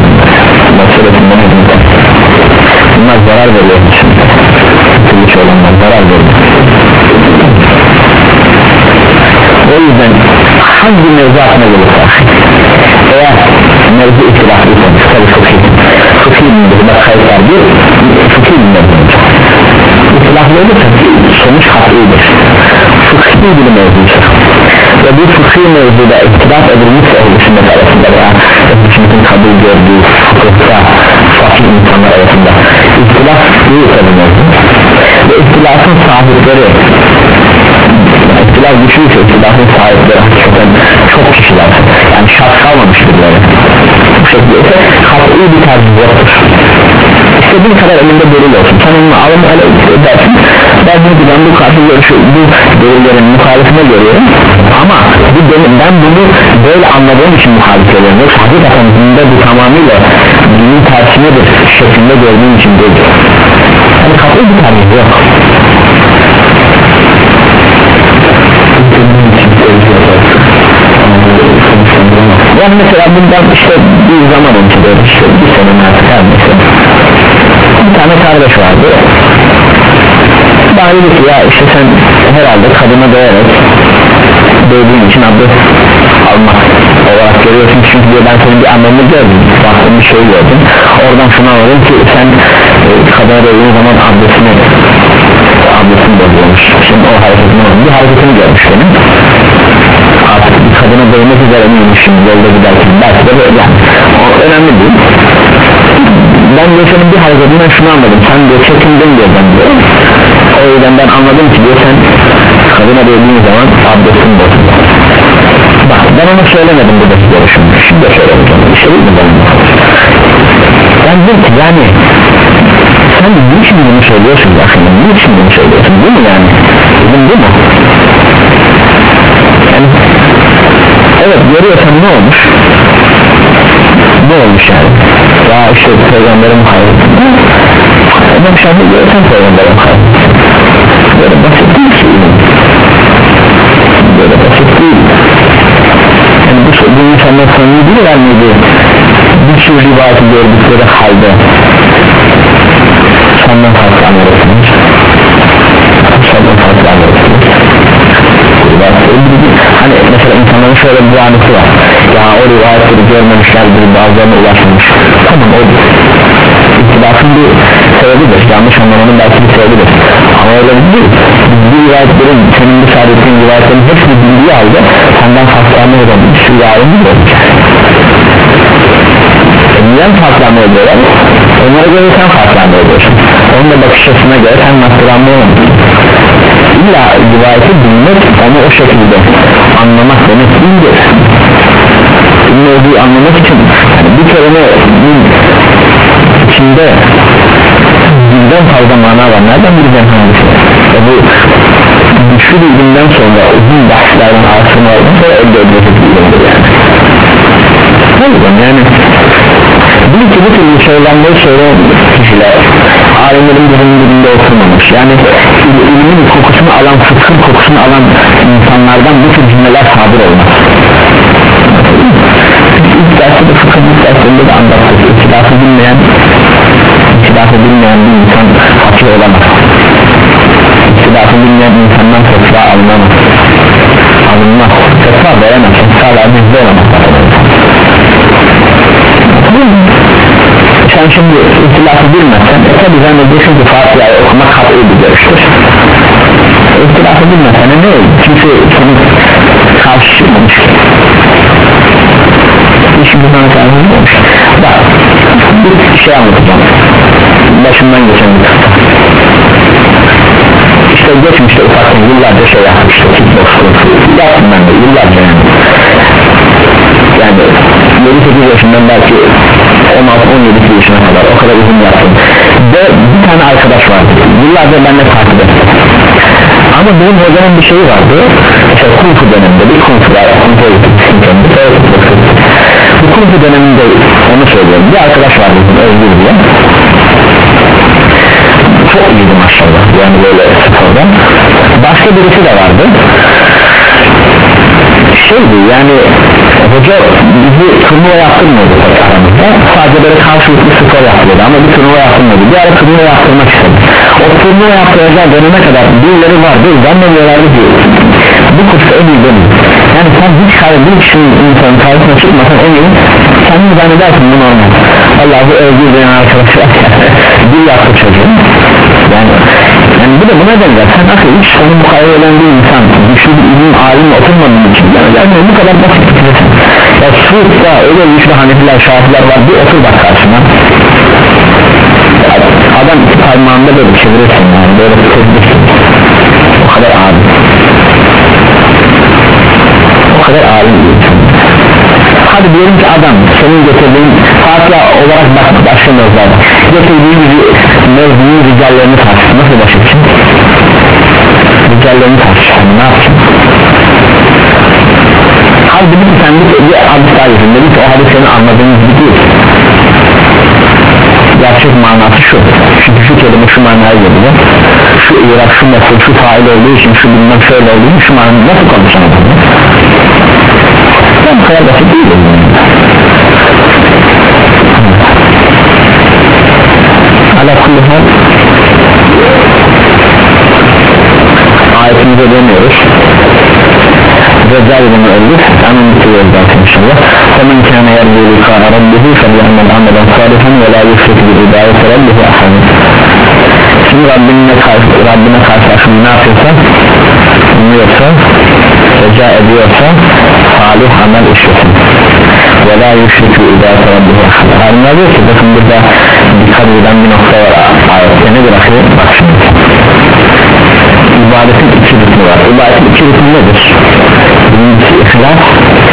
bunlar zarar veriyor, türlü olanlar zarar veriyor. O yüzden hangi mevzu hakkında gelirse, eğer mevzu ihtilaflıysa, tabi fıkhi fıkhi bilmiyor, bak kayıtlar bir fıkhi bilmiyor, ihtilaflı olursa sonuç hakkıdır, fıkhi bir mevzuysa ve bu fıkhi mevzuda ihtilaf edilmişse ehl-i sünnet arasında veya ehl-i sünnetin kabul gördüğü fıkıhta fakir insanlar arasında ihtilaf değilse bu mevzu ve ihtilafın sahipleri, ihtilaf güçlüyse ihtilafın sahipleri hakikaten çok kişiler, yani şart kalmamış birileri, bu şekilde ise kat'i bir tercih yoktur. İstediğin kadar elinde delil olsun, sen onu alın öyle dersin, dersin ki ben bu karşı görüşü, bu delillerin muhalefine görüyorum ama bu delil, ben bunu böyle anladığım için muhalif ediyorum, yoksa hakikaten bunda bu tamamıyla dinin tersinedir şeklinde gördüğüm için değil, yani kat'i bir tercih yok. Yani mesela bundan işte bir zaman önce böyle işte bir sene artık her neyse bir tane kardeş vardı, bana dedi ki ya işte sen herhalde kadına değerek dövdüğün için abdest almak olarak görüyorsun, çünkü diyor ben senin bir anlamını gördüm, baktım bir şey gördüm, oradan şunu anladım ki sen e, kadına dövdüğün zaman abdestini abdestini bozuyormuş, şimdi o hareketini oldu, bir hareketini görmüş benim, artık bir kadına dövmek üzere miymiş şimdi yolda giderken, belki de böyle, yani o önemli değil. Ben de senin bir hareketinden şunu anladım, sen diyor çekindin diyor ben diyor, o yüzden ben anladım ki diyor sen kadına dövdüğün zaman abdestin bozuldu. Bak ben ona söylemedim bu da görüşüm, şimdi de söylemeyeceğim, bir şey değil mi benim? Ben dedim ki yani sen niçin bunu söylüyorsun aslında, niçin bunu söylüyorsun, değil mi yani? Dedim değil mi? Yani evet görüyorsan ne olmuş? Ne olmuş yani? Ya işte peygamberin hayır, ama şu anda görürsen peygamberin hayır, böyle basit değil ki, böyle basit değil. Yani bu, bu insanlar samimi değiller miydi? Bir sürü rivayeti gördükleri halde senden farklı anlarsınız, senden farklı anlarsınız. Hani mesela insanların şöyle bir anısı var, ya o rivayetleri görmemişlerdir, bazılarına ulaşmış, tamam o ihtilafın bir sebebidir, yanlış anlamanın belki bir sebebidir, ama öyle değil, bu rivayetlerin, senin bu saadettiğin rivayetlerin hepsini bildiği halde senden farklı anlayacağım, bir sürü yarın değil mi? Niye farklı anlayacağlar? Onlara göre sen farklı anlayacağsın, onun da bakış açısına göre sen nasıl anlayamazsın. İlla rivayeti bilmek, onu o şekilde anlamak demek değildir. Mevzuyu anlamak için yani bir kelimenin içinde birden fazla mana var, nereden birden hangisi? E bu güçlü bir ilimden sonra uzun bahslerden araştırmalardan sonra elde edilecek bir ilimdir yani. Ne yüzden yani bil ki bu türlü söylenmeyi söyleyen kişiler alimlerin birinin birinde oturmamış, yani ilimin kokusunu alan, fıkhın kokusunu alan insanlardan bu tür cümleler sadır olmaz. İlk derste de fıkhın ilk dersinde de anlattık, ihtilafı bilmeyen ihtilafı bilmeyen bir insan fakir olamaz, ihtilafı bilmeyen insandan fetva alınamaz, alınmaz, fetva veremez, fetva vermezde olamaz. Sen şimdi ihtilafı bilmezsen e tabi zannediyorsun ki Fatiha'yı okumak kat'i bir görüştür. İhtilafı bilmezsen ne olur? Kimse senin karşı çıkmamış ki, hiç bundan karşı çıkmamış. Bak bir şey anlatacağım, başımdan geçen bir kısa. İşte geçmişte ufakken yıllarca şey yapmıştı, kickboxing yaptım ben de yıllarca yani. Yani yedi sekiz yaşından belki on altı on yedi yaşına kadar o kadar uzun yaptım ve bir tane arkadaş vardı, yıllardır benimle takip etti, ama benim hocamın bir şeyi vardı, işte Kunfu döneminde bir Kunfu var, Kunfu bu Kunfu döneminde onu söylüyorum, bir arkadaş vardı Özgür diye, çok iyiydi maşallah, yani böyle spordan. Başka birisi de vardı, şeydi yani hoca bizi turnuva yaptırmıyordu aramızda, sadece böyle karşılıklı spor yapıyordu ama bir turnuva yaptırmıyordu, bir ara turnuva yaptırmak istedi. o turnuva yaptıracağı döneme kadar birileri vardı, zannediyorlardı ki bu kursta en iyi benim. Yani sen hiç karşı bir kişinin insanın karşısına çıkmasan en iyi kendini zannedersin, bu normal. Allah'ı öldürdüğün arkadaşlar bir yaptı çocuğun yani, yani bu da buna benzer. Sen nasıl hiç sonu mukayele eden bir insan, güçlü bir ilim alimle oturmadığın için yani, yani bu kadar basit bitirirsin. Ya Suud'da öyle güçlü Hanefiler, Şafiler var, bir otur bak karşına, adam parmağında böyle çevirirsin yani, böyle tuturursun, o kadar alim, o kadar alim bir insan. Hadi diyelim ki adam senin getirdiğin Fatiha olarak bak, başka mevzularda getirdiğin mevzunun ricallerini tartışsın, nasıl başlasın? Ricallerini tartışsın, ne yapsın? Hadi bir sen bir hadis daha yazın, dedi ki o hadis senin anladığın gibi değil, gerçek manası şu, çünkü şu kelime şu manaya geliyor, şu irak, şu mesut, şu fail olduğu için, şu bilmem şöyle olduğu için, şu manayı nasıl konuşan adam? Bu kadar basit değil mi? Ala kulli hal ayetimize dönüyoruz. Recai bunu öldür, hemen bitiriyoruz zaten inşallah. وَمَنْ كَانَ يَرْجُو لِقَاءَ رَبِّهِ فَلْيَعْمَلْ عَمَلًا صَالِحًا وَلَا يُشْرِكْ بِعِبَادَةِ رَبِّهِ أَحَدًا. Şimdi Rabbine karşı, Rabbine karşı ne yapıyorsa, umuyorsa, reca ediyorsa salih amel işlesin. وَلَا يُشْرِكْ بِعِبَادَةِ رَبِّهِ أَحَدًا. Halimler diyor ki bakın burada dikkat edilen bir nokta var ayette, ne bırakıyor? Bak şimdi, ibadetin iki rükmü var. İbadetin iki rükmü nedir? Birincisi ihlas,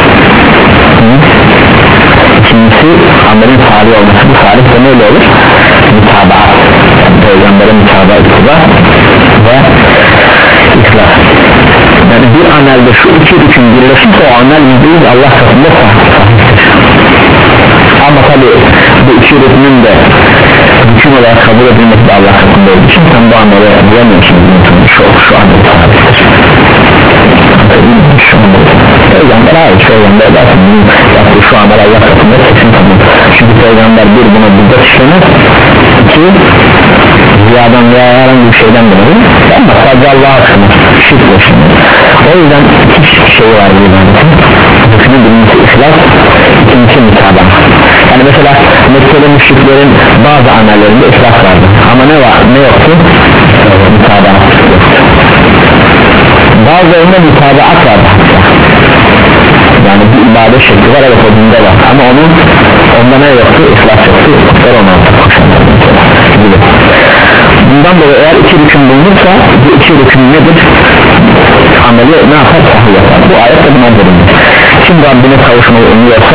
ikincisi amelin salih olması. Bu salih de neyle olur? Mutabaat, yani Peygamber'e mutabaat ve ihlas. Yani bir amelde şu iki rüküm birleşirse o amel yüzde yüz Allah katında sahiptir. Ama tabi bu iki rükmün de rüküm olarak kabul edilmesi de Allah katında olduğu için sen bu amele bulamıyorsun, şu, şu amel sahiptir. Peygamber hayır, Peygamber dersin yaptığı şu amel Allah katında kesin kabul. Çünkü Peygamber bir buna bidat işlemez, iki ziyadan veya herhangi bir şeyden dolayı ama sadece Allah'a kılmaz, şirk yaşamaz. O yüzden iki şey var burada. Hükmü birincisi ihlas, ikincisi müsaade. Yani mesela Mekke'de müşriklerin bazı amellerinde ihlas vardı ama ne var, ne yoktu? Müsaade yoktu. Bazılarında mütabaat vardı hatta, yani bir ibadet şekli var, evet o dinde var ama onun onda ne yoktu? İhlas yoktu, o ona koşanlar gibi. Bundan dolayı eğer iki rüküm bulunursa bu iki rüküm nedir? Ameli ne yapar? Sahih yapar. Bu ayet de buna verildi. Kim Rabbine kavuşmayı umuyorsa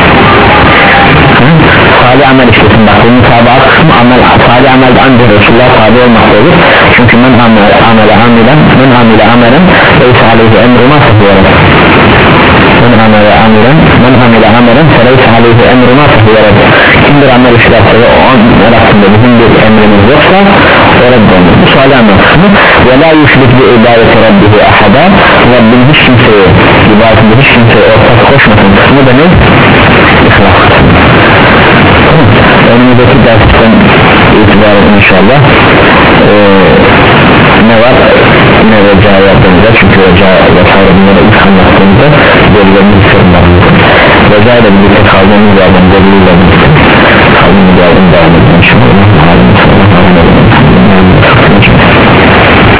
salih amel işlesin. Bak bu mutabaat kısmı amel, salih amel de ancak Resulullah tabi olmakta olur. Çünkü men amele amele amilen men amele amelen leysa aleyhi emruna fehiyerek men amele amilen men amele amelen leysa aleyhi emruna fehiyerek kimdir amel işlerse ve o amel hakkında bizim bir emrimiz yoksa o reddolur. Bu salih amel kısmı ve la yüşrik bi ibadeti rabbihi ahada, Rabbin hiç kimseye ibadetinde hiç kimseye ortak koşmasın kısmı da ne? İhlas kısmı. Önümüzdeki dersten itibaren inşallah ee, ne var? Ne reca yaptığımızda, çünkü reca vesaire bunları ilk anlattığımızda bölülerini sorunlar. Reca ile birlikte kaldığımız yerden bölüyle birlikte kaldığımız yerden devam edelim. İnşallah.